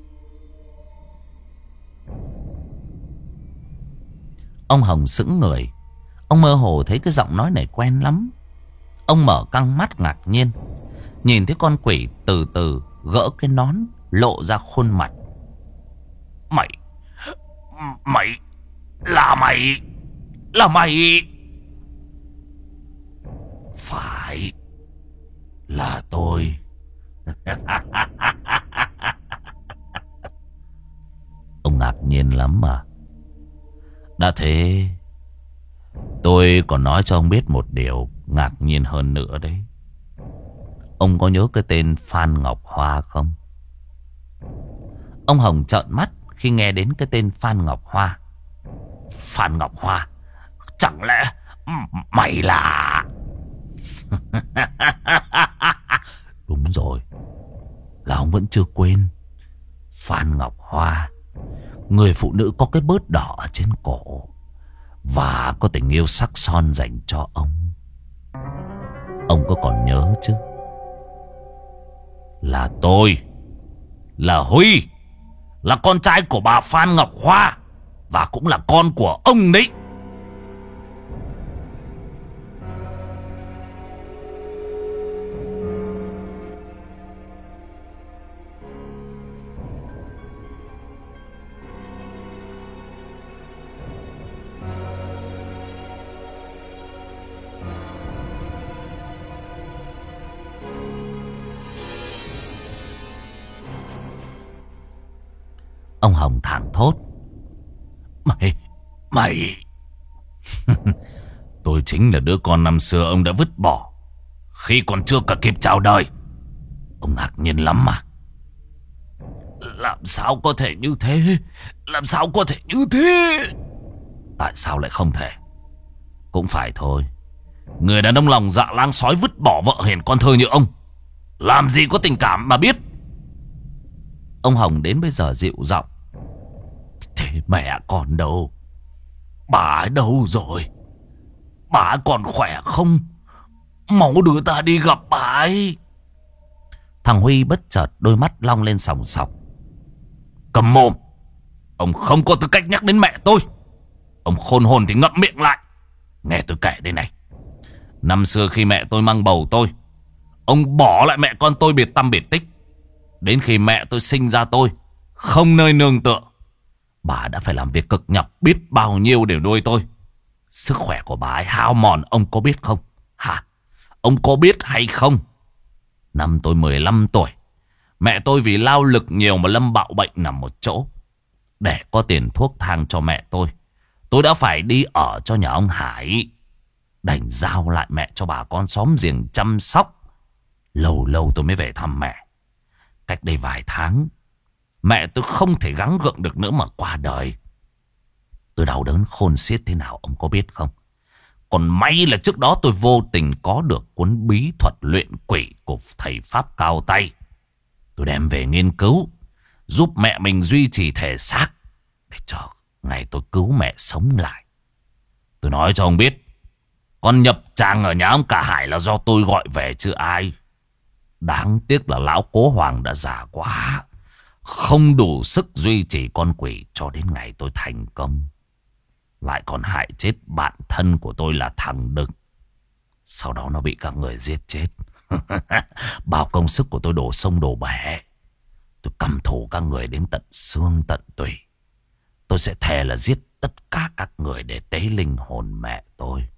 Ông Hồng sững người. Ông mơ hồ thấy cái giọng nói này quen lắm. Ông mở căng mắt ngạc nhiên, nhìn thấy con quỷ từ từ gỡ cái nón, lộ ra khuôn mặt. Mày, mày, là mày, là mày. Phải, là tôi. Ông ngạc nhiên lắm mà. Đã thế, tôi còn nói cho ông biết một điều ngạc nhiên hơn nữa đấy. Ông có nhớ cái tên Phan Ngọc Hoa không? Ông Hồng trợn mắt khi nghe đến cái tên Phan Ngọc Hoa. Phan Ngọc Hoa? Chẳng lẽ mày là... Đúng rồi, là ông vẫn chưa quên. Phan Ngọc Hoa, người phụ nữ có cái bớt đỏ ở trên cổ và có tình yêu sắc son dành cho ông. Ông có còn nhớ chứ? Là tôi, là Huy, là con trai của bà Phan Ngọc Hoa, và cũng là con của ông đấy. Ông Hồng thảng thốt. Mày, mày... Tôi chính là đứa con năm xưa ông đã vứt bỏ khi còn chưa cả kịp chào đời. Ông ngạc nhiên lắm mà. Làm sao có thể như thế? Làm sao có thể như thế? Tại sao lại không thể? Cũng phải thôi. Người đàn ông lòng dạ lang sói vứt bỏ vợ hiền con thơ như ông, làm gì có tình cảm mà biết. Ông Hồng đến bây giờ dịu giọng. Thế mẹ còn đâu? Bà ấy đâu rồi? Bà ấy còn khỏe không? Mau đưa ta đi gặp bà ấy. Thằng Huy bất chợt đôi mắt long lên sòng sọc. Cầm mồm. Ông không có tư cách nhắc đến mẹ tôi. Ông khôn hồn thì ngậm miệng lại. Nghe tôi kể đây này. Năm xưa khi mẹ tôi mang bầu tôi, ông bỏ lại mẹ con tôi biệt tăm biệt tích. Đến khi mẹ tôi sinh ra tôi, không nơi nương tựa, bà đã phải làm việc cực nhọc biết bao nhiêu để nuôi tôi. Sức khỏe của bà ấy hao mòn, ông có biết không? Hả? Ông có biết hay không? Năm tôi mười lăm tuổi, mẹ tôi vì lao lực nhiều mà lâm bạo bệnh nằm một chỗ. Để có tiền thuốc thang cho mẹ tôi, tôi đã phải đi ở cho nhà ông Hải. Đành giao lại mẹ cho bà con xóm giềng chăm sóc. Lâu lâu tôi mới về thăm mẹ. Cách đây vài tháng, mẹ tôi không thể gắng gượng được nữa mà qua đời. Tôi đau đớn khôn xiết thế nào ông có biết không? Còn may là trước đó tôi vô tình có được cuốn bí thuật luyện quỷ của thầy Pháp cao tay. Tôi đem về nghiên cứu, giúp mẹ mình duy trì thể xác, để cho ngày tôi cứu mẹ sống lại. Tôi nói cho ông biết, con nhập tràng ở nhà ông cả Hải là do tôi gọi về chứ ai. Đáng tiếc là lão cố Hoàng đã già quá, không đủ sức duy trì con quỷ cho đến ngày tôi thành công. Lại còn hại chết bạn thân của tôi là thằng Đực. Sau đó nó bị các người giết chết. Bao công sức của tôi đổ sông đổ bể. Tôi căm thù các người đến tận xương tận tủy. Tôi sẽ thề là giết tất cả các người để tế linh hồn mẹ tôi.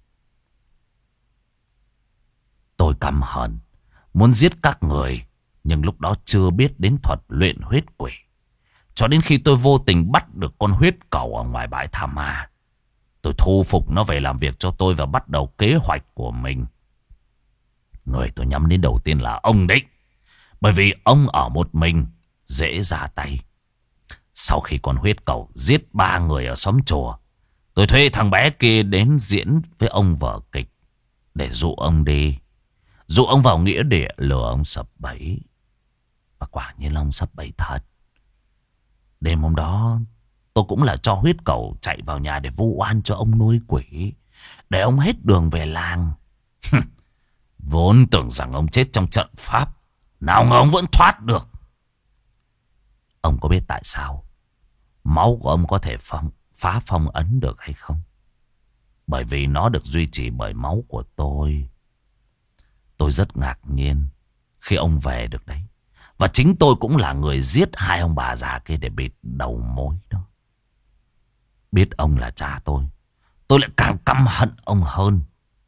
Tôi căm hận, muốn giết các người, nhưng lúc đó chưa biết đến thuật luyện huyết quỷ. Cho đến khi tôi vô tình bắt được con huyết cẩu ở ngoài bãi Tha Ma, tôi thu phục nó về làm việc cho tôi và bắt đầu kế hoạch của mình. Người tôi nhắm đến đầu tiên là ông đấy. Bởi vì ông ở một mình, dễ ra tay. Sau khi con huyết cẩu giết ba người ở xóm chùa, tôi thuê thằng bé kia đến diễn với ông vở kịch để dụ ông đi. Dụ ông vào nghĩa địa, lừa ông sập bẫy. Và quả nhiên ông sập bẫy thật. Đêm hôm đó, tôi cũng là cho huyết cẩu chạy vào nhà để vu oan cho ông nuôi quỷ, để ông hết đường về làng. Vốn tưởng rằng ông chết trong trận pháp, nào ngờ ông vẫn thoát được. Ông có biết tại sao máu của ông có thể phong, phá phong ấn được hay không? Bởi vì nó được duy trì bởi máu của tôi. Tôi rất ngạc nhiên khi ông về được đấy. Và chính tôi cũng là người giết hai ông bà già kia để bịt đầu mối đó. Biết ông là cha tôi, tôi lại càng căm hận ông hơn.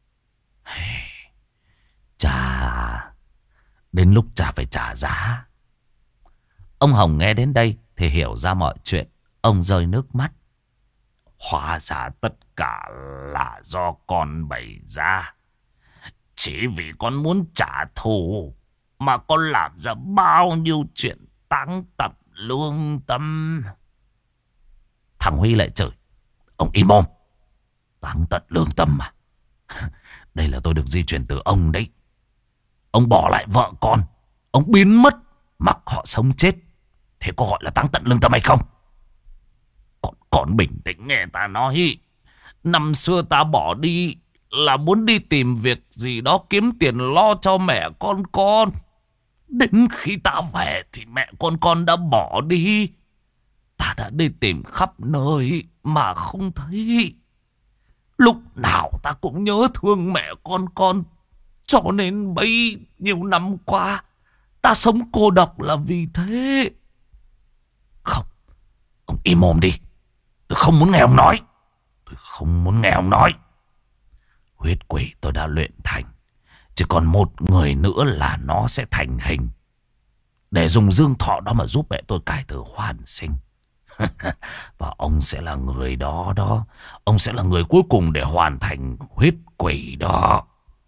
Chà, đến lúc cha phải trả giá. Ông Hồng nghe đến đây thì hiểu ra mọi chuyện. Ông rơi nước mắt. Hóa ra tất cả là do con bày ra. Chỉ vì con muốn trả thù mà con làm ra bao nhiêu chuyện táng tận lương tâm. Thằng Huy lại chửi. Ông im mồm. Táng tận lương tâm mà. Đây là tôi được di truyền từ ông đấy. Ông bỏ lại vợ con, ông biến mất, mặc họ sống chết, thế có gọi là táng tận lương tâm hay không? Con, con bình tĩnh nghe ta nói. Năm xưa ta bỏ đi là muốn đi tìm việc gì đó kiếm tiền lo cho mẹ con con. Đến khi ta về thì mẹ con con đã bỏ đi. Ta đã đi tìm khắp nơi mà không thấy. Lúc nào ta cũng nhớ thương mẹ con con. Cho nên bấy nhiêu năm qua ta sống cô độc là vì thế. Không, ông im mồm đi. Tôi không muốn nghe ông nói. Tôi không muốn nghe ông nói. Huyết quỷ tôi đã luyện thành. Chỉ còn một người nữa là nó sẽ thành hình. Để dùng dương thọ đó mà giúp mẹ tôi cải tử hoàn sinh. Và ông sẽ là người đó đó. Ông sẽ là người cuối cùng để hoàn thành huyết quỷ đó.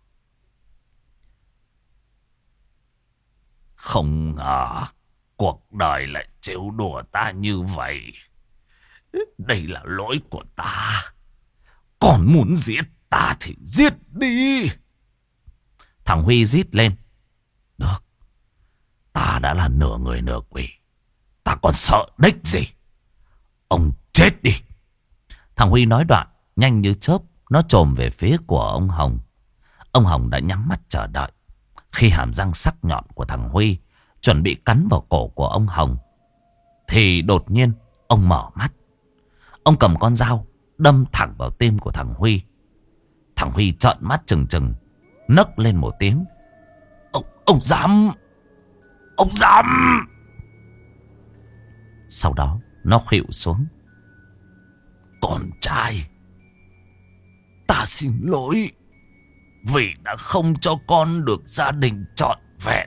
Không ngờ cuộc đời lại trêu đùa ta như vậy. Đây là lỗi của ta. Còn muốn giết ta thì giết đi. Thằng Huy rít lên. Được. Ta đã là nửa người nửa quỷ. Ta còn sợ đếch gì. Ông chết đi. Thằng Huy nói đoạn, nhanh như chớp, nó chồm về phía của ông Hồng. Ông Hồng đã nhắm mắt chờ đợi. Khi hàm răng sắc nhọn của thằng Huy chuẩn bị cắn vào cổ của ông Hồng, thì đột nhiên ông mở mắt. Ông cầm con dao đâm thẳng vào tim của thằng Huy. Thằng Huy trợn mắt trừng trừng, nấc lên một tiếng. Ông, ông dám... Ông dám... Sau đó nó khuỵu xuống. Con trai, ta xin lỗi vì đã không cho con được gia đình trọn vẹn.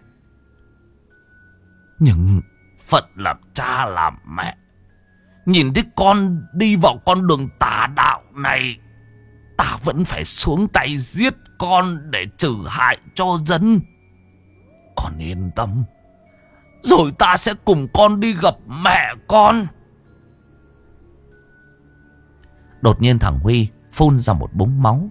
Nhưng phận làm cha làm mẹ, nhìn thấy con đi vào con đường tà đạo này, ta vẫn phải xuống tay giết con để trừ hại cho dân. Con yên tâm, rồi ta sẽ cùng con đi gặp mẹ con. Đột nhiên thằng Huy phun ra một búng máu.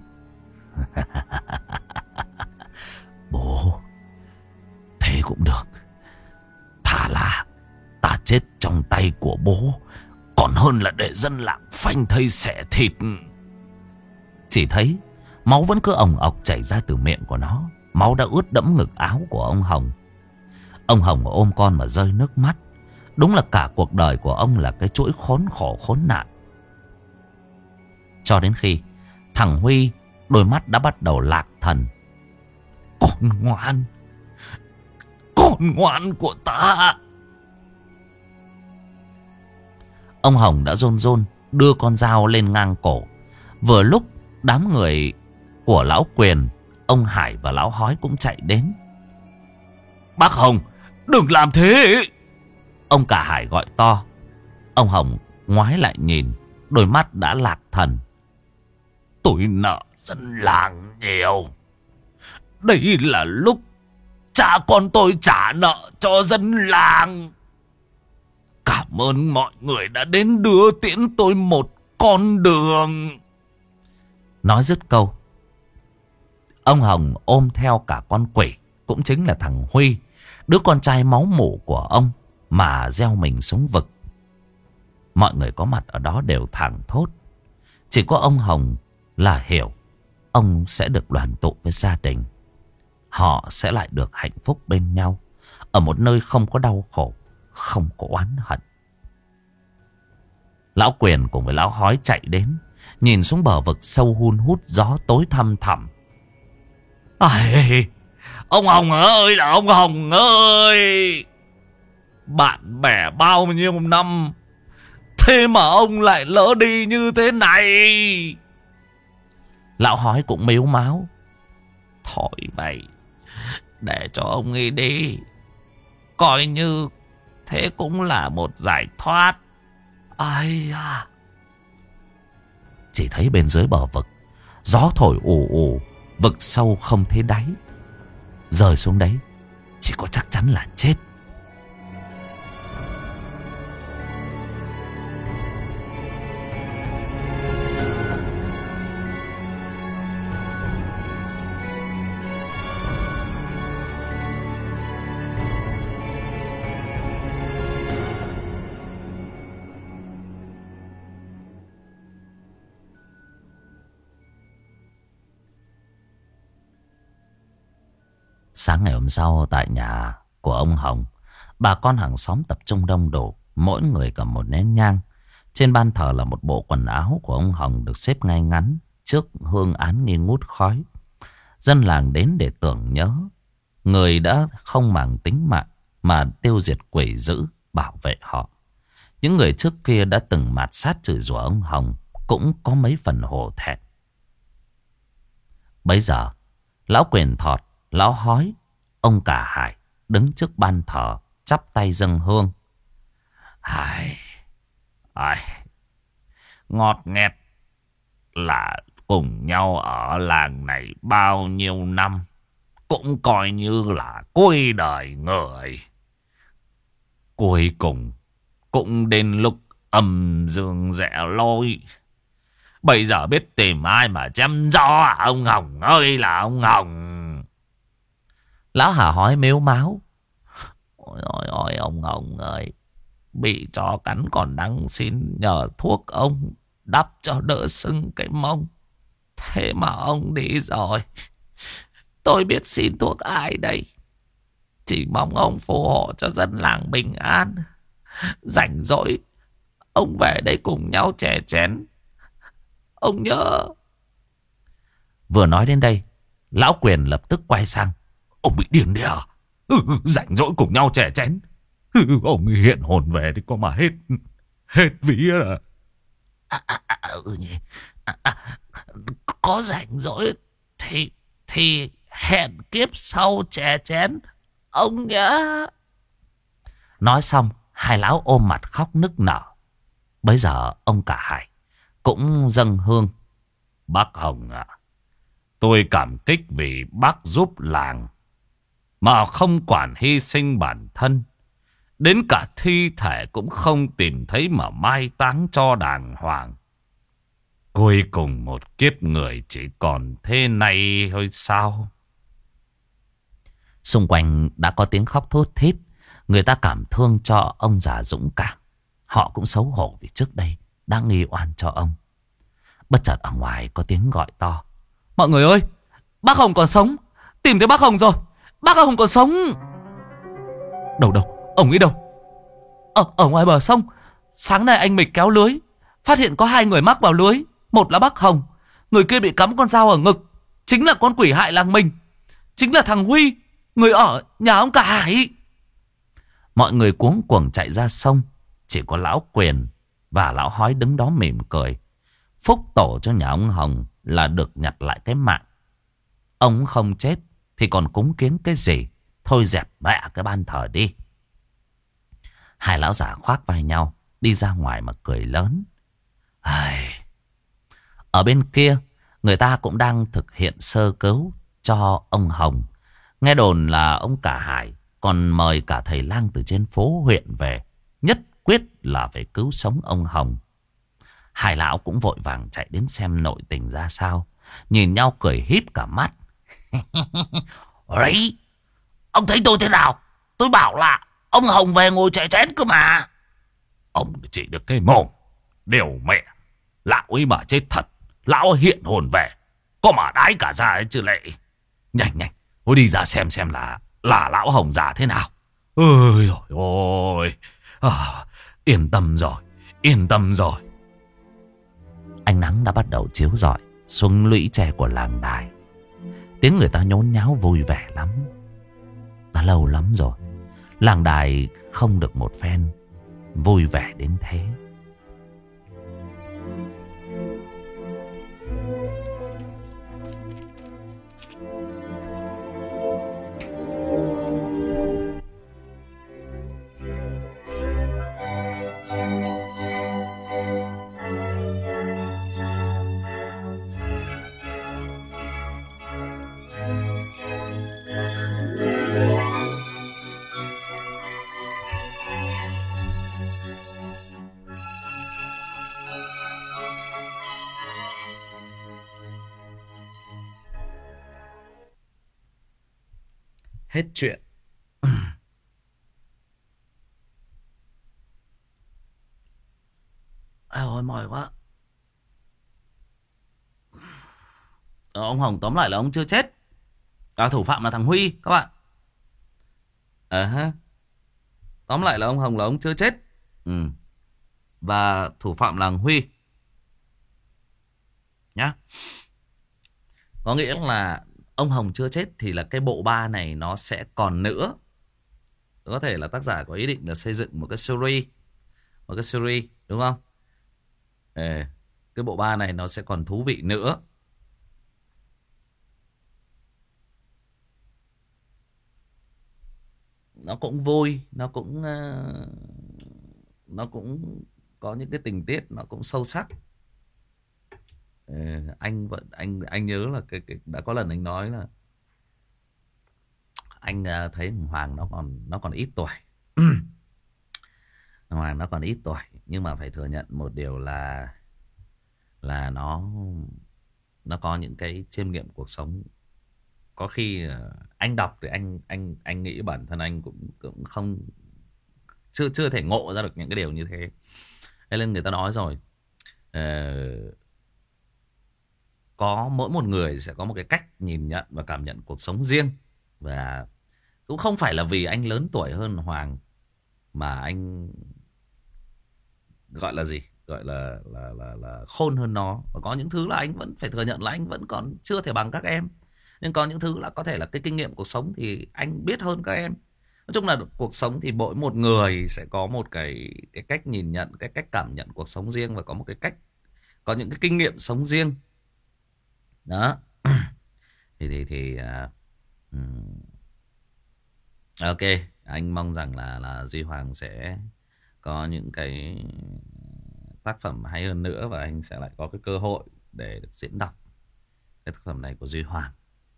Bố, thế cũng được. Thà là ta chết trong tay của bố, còn hơn là để dân làng phanh thây xẻ thịt. Chỉ thấy máu vẫn cứ ồng ọc chảy ra từ miệng của nó. Máu đã ướt đẫm ngực áo của ông Hồng. Ông Hồng ôm con mà rơi nước mắt. Đúng là cả cuộc đời của ông là cái chuỗi khốn khổ khốn nạn. Cho đến khi thằng Huy đôi mắt đã bắt đầu lạc thần. Con ngoan, con ngoan của ta. Ông Hồng đã rôn rôn đưa con dao lên ngang cổ. Vừa lúc đám người của lão Quyền, ông Hải và lão Hói cũng chạy đến. Bác Hồng, đừng làm thế. Ông Cả Hải gọi to. Ông Hồng ngoái lại nhìn, đôi mắt đã lạc thần. Tôi nợ dân làng nhiều. Đây là lúc cha con tôi trả nợ cho dân làng. Cảm ơn mọi người đã đến đưa tiễn tôi một con đường. Nói dứt câu, ông Hồng ôm theo cả con quỷ, cũng chính là thằng Huy, đứa con trai máu mủ của ông, mà gieo mình xuống vực. Mọi người có mặt ở đó đều thảng thốt. Chỉ có ông Hồng là hiểu ông sẽ được đoàn tụ với gia đình. Họ sẽ lại được hạnh phúc bên nhau, ở một nơi không có đau khổ, không có oán hận. Lão Quyền cùng với lão Hói chạy đến, nhìn xuống bờ vực sâu hun hút, gió tối thăm thẳm. Ây, ông Hồng ơi là ông Hồng ơi, bạn bè bao nhiêu năm, thế mà ông lại lỡ đi như thế này. Lão Hói cũng mếu máo. Thôi vậy, để cho ông ấy đi, coi như thế cũng là một giải thoát. Ai à. Chỉ thấy bên dưới bờ vực, gió thổi ù ù, vực sâu không thấy đáy. Rơi xuống đấy chỉ có chắc chắn là chết. Sáng ngày hôm sau, tại nhà của ông Hồng, bà con hàng xóm tập trung đông đủ, mỗi người cầm một nén nhang. Trên ban thờ là một bộ quần áo của ông Hồng được xếp ngay ngắn trước hương án nghi ngút khói. Dân làng đến để tưởng nhớ người đã không màng tính mạng mà tiêu diệt quỷ dữ, bảo vệ họ. Những người trước kia đã từng mạt sát chửi rủa ông Hồng cũng có mấy phần hổ thẹn. Bấy giờ, lão Quyền Thọt, lão Hói, ông Cả Hải đứng trước ban thờ, chắp tay dâng hương. Hải, Ai, ngọt nghẹt là cùng nhau ở làng này bao nhiêu năm, cũng coi như là cuối đời người. Cuối cùng cũng đến lúc âm dương rẽ lối. Bây giờ biết tìm ai mà chém gió à, ông Hồng ơi là ông Hồng. Lão Hà hói mếu máo. Ôi ôi ôi ông Hồng ơi, bị chó cắn còn đang xin nhờ thuốc ông đắp cho đỡ sưng cái mông. Thế mà ông đi rồi. Tôi biết xin thuốc ai đây. Chỉ mong ông phù hộ cho dân làng bình an. Rảnh rỗi ông về đây cùng nhau chè chén. Ông nhớ. Vừa nói đến đây, lão Quyền lập tức quay sang. Ông bị điên đấy à? Ừ, rảnh rỗi cùng nhau chè chén. Ừ, ông hiện hồn về thì có mà hết hết vía à. À, à, à, ừ nhỉ. À, à, có rảnh rỗi thì thì hẹn kiếp sau chè chén ông nhớ. Nói xong, hai lão ôm mặt khóc nức nở. Bấy giờ ông Cả Hải cũng dâng hương. Bác Hồng à, tôi cảm kích vì bác giúp làng mà không quản hy sinh bản thân. Đến cả thi thể cũng không tìm thấy mà mai táng cho đàng hoàng. Cuối cùng một kiếp người chỉ còn thế này thôi sao? Xung quanh đã có tiếng khóc thút thít. Người ta cảm thương cho ông già dũng cảm. Họ cũng xấu hổ vì trước đây đã nghi oan cho ông. Bất chợt ở ngoài có tiếng gọi to. Mọi người ơi, bác Hồng còn sống. Tìm thấy bác Hồng rồi. Bác Hồng còn sống. Đâu đâu, ông ấy đâu? Ở, ở ngoài bờ sông. Sáng nay anh Mịch kéo lưới, phát hiện có hai người mắc vào lưới. Một là bác Hồng, người kia bị cắm con dao ở ngực. Chính là con quỷ hại làng mình. Chính là thằng Huy, người ở nhà ông Cả Hải. Mọi người cuống cuồng chạy ra sông. Chỉ có lão Quyền và lão Hói đứng đó mỉm cười. Phúc tổ cho nhà ông Hồng là được nhặt lại cái mạng. Ông không chết thì còn cúng kiến cái gì? Thôi dẹp mẹ cái ban thờ đi. Hai lão già khoác vai nhau đi ra ngoài mà cười lớn. Ai... Ở bên kia, người ta cũng đang thực hiện sơ cứu cho ông Hồng. Nghe đồn là ông Cả Hải còn mời cả thầy lang từ trên phố huyện về, nhất quyết là phải cứu sống ông Hồng. Hai lão cũng vội vàng chạy đến xem nội tình ra sao. Nhìn nhau cười híp cả mắt. Đấy, ông thấy tôi thế nào? Tôi bảo là ông Hồng về ngồi chè chén cơ mà. Ông chỉ được cái mồm. Điều mẹ, lão ấy mà chết thật, lão hiện hồn về, có mà đái cả ra ấy chứ lệ. Nhanh nhanh, tôi đi ra xem xem là là lão Hồng già thế nào. Ôi ôi, à, yên tâm rồi, yên tâm rồi. Ánh nắng đã bắt đầu chiếu rọi xuống lũy tre của làng đài. Tiếng người ta nhốn nháo vui vẻ lắm. Đã lâu lắm rồi làng đài không được một phen vui vẻ đến thế. Hết chuyện. À, ôi mỏi quá. Ờ, ông Hồng tóm lại là ông chưa chết. À, thủ phạm là thằng Huy các bạn. À, ha. Tóm lại là ông Hồng là ông chưa chết. Ừ. Và thủ phạm là thằng Huy nhá. Có nghĩa là ông Hồng chưa chết thì là cái bộ ba này nó sẽ còn nữa. Có thể là tác giả có ý định là xây dựng một cái series. Một cái series đúng không? Ê, cái bộ ba này nó sẽ còn thú vị nữa. Nó cũng vui. Nó cũng uh, Nó cũng có những cái tình tiết nó cũng sâu sắc. Ừ, anh vẫn anh anh nhớ là cái, cái đã có lần anh nói là anh à, thấy thằng Hoàng nó còn nó còn ít tuổi. Thằng Hoàng nó còn ít tuổi, nhưng mà phải thừa nhận một điều là là nó nó có những cái chiêm nghiệm cuộc sống. Có khi à, anh đọc thì anh anh anh nghĩ bản thân anh cũng cũng không chưa chưa thể ngộ ra được những cái điều như thế. Thế nên người ta nói rồi, ờ, có mỗi một người sẽ có một cái cách nhìn nhận và cảm nhận cuộc sống riêng. Và cũng không phải là vì anh lớn tuổi hơn Hoàng mà anh gọi là gì, gọi là là là là khôn hơn nó. Và có những thứ là anh vẫn phải thừa nhận là anh vẫn còn chưa thể bằng các em. Nhưng có những thứ là có thể là cái kinh nghiệm cuộc sống thì anh biết hơn các em. Nói chung là cuộc sống thì mỗi một người sẽ có một cái cái cách nhìn nhận, cái cách cảm nhận cuộc sống riêng, và có một cái cách, có những cái kinh nghiệm sống riêng. Đó. thì thì thì uh, um, ok, anh mong rằng là là Duy Hoàng sẽ có những cái tác phẩm hay hơn nữa, và anh sẽ lại có cái cơ hội để được diễn đọc cái tác phẩm này của Duy Hoàng.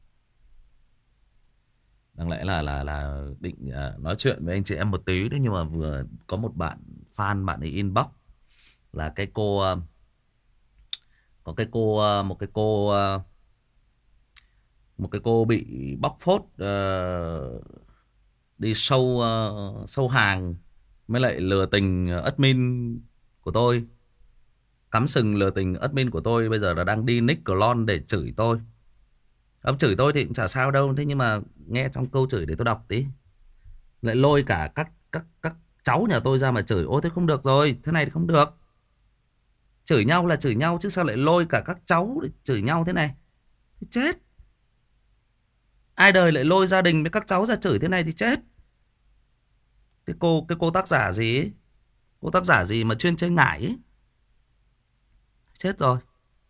Đáng lẽ là là là định uh, nói chuyện với anh chị em một tí đấy, nhưng mà vừa có một bạn fan, bạn ấy inbox là cái cô uh, có cái cô uh, một cái cô uh, một cái cô bị bóc phốt uh, đi sâu uh, sâu hàng, mới lại lừa tình admin của tôi, cắm sừng lừa tình admin của tôi. Bây giờ là đang đi nick clone để chửi tôi. Ông chửi tôi thì cũng chả sao đâu, thế nhưng mà nghe trong câu chửi để tôi đọc tí, lại lôi cả các các các cháu nhà tôi ra mà chửi. Ôi thế không được rồi, thế này thì không được. Chửi nhau là chửi nhau, chứ sao lại lôi cả các cháu để chửi nhau thế này? Thì chết. Ai đời lại lôi gia đình với các cháu ra chửi thế này thì chết. Cái cô cái cô tác giả gì ấy, cô tác giả gì mà chuyên chơi ngải ấy, chết rồi.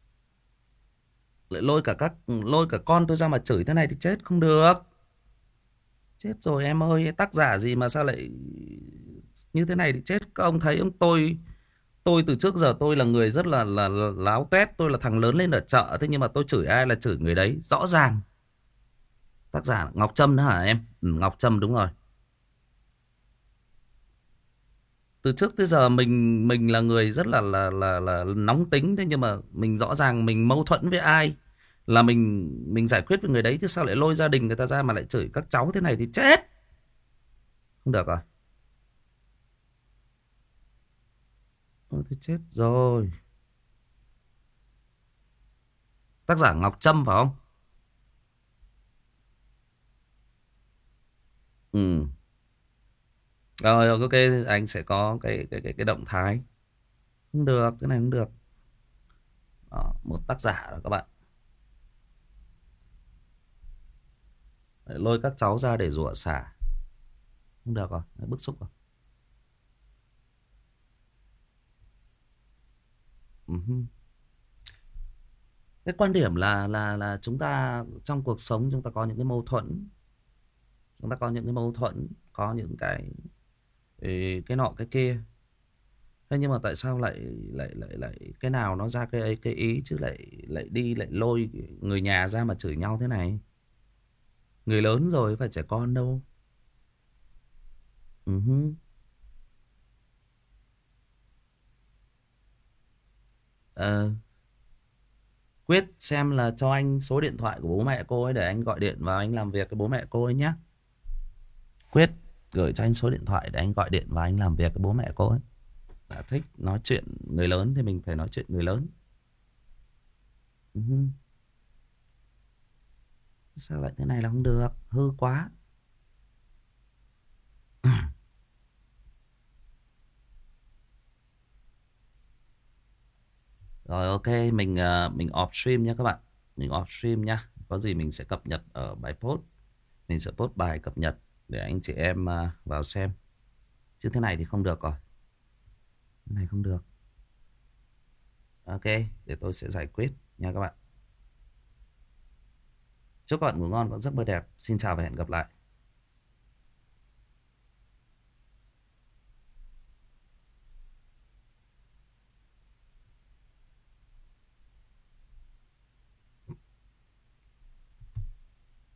Lại lôi cả các lôi cả con tôi ra mà chửi thế này thì chết, không được. Chết rồi em ơi, tác giả gì mà sao lại như thế này thì chết. Các ông thấy ông, tôi tôi từ trước giờ tôi là người rất là là, là láo tét, tôi là thằng lớn lên ở chợ, thế nhưng mà tôi chửi ai là chửi người đấy rõ ràng. Tác giả Ngọc Trâm đó hả em? Ừ, Ngọc Trâm đúng rồi. Từ trước tới giờ mình mình là người rất là là là là nóng tính, thế nhưng mà mình rõ ràng mình mâu thuẫn với ai là mình mình giải quyết với người đấy, chứ sao lại lôi gia đình người ta ra mà lại chửi các cháu thế này thì chết. Không được rồi. Ôi thì chết rồi. Tác giả Ngọc Trâm phải không? Ừ. Rồi ok, anh sẽ có cái cái cái cái động thái. Không được, cái này không được. Đó, một tác giả đó các bạn. Để lôi các cháu ra để rủa xả. Không được rồi, bức xúc rồi. Uh-huh. Cái quan điểm là là là chúng ta trong cuộc sống chúng ta có những cái mâu thuẫn. Chúng ta có những cái mâu thuẫn, có những cái cái nọ cái kia. Thế nhưng mà tại sao lại lại lại lại cái nào nó ra cái ấy cái ý, chứ lại lại đi lại lôi người nhà ra mà chửi nhau thế này. Người lớn rồi phải trẻ con đâu. Uh-huh. Ờ. Quyết xem là cho anh số điện thoại của bố mẹ cô ấy để anh gọi điện vào anh làm việc với bố mẹ cô ấy nhé. Quyết gửi cho anh số điện thoại để anh gọi điện vào anh làm việc với bố mẹ cô ấy. Đã thích nói chuyện người lớn thì mình phải nói chuyện người lớn. Uh-huh. Sao lại thế này là không được, hư quá. Rồi ok, mình uh, mình off stream nha các bạn. Mình off stream nha. Có gì mình sẽ cập nhật ở bài post. Mình sẽ post bài cập nhật để anh chị em uh, vào xem. Chứ thế này thì không được rồi. Thế này không được. Ok, để tôi sẽ giải quyết nha các bạn. Chúc các bạn ngủ ngon và giấc mơ đẹp. Xin chào và hẹn gặp lại.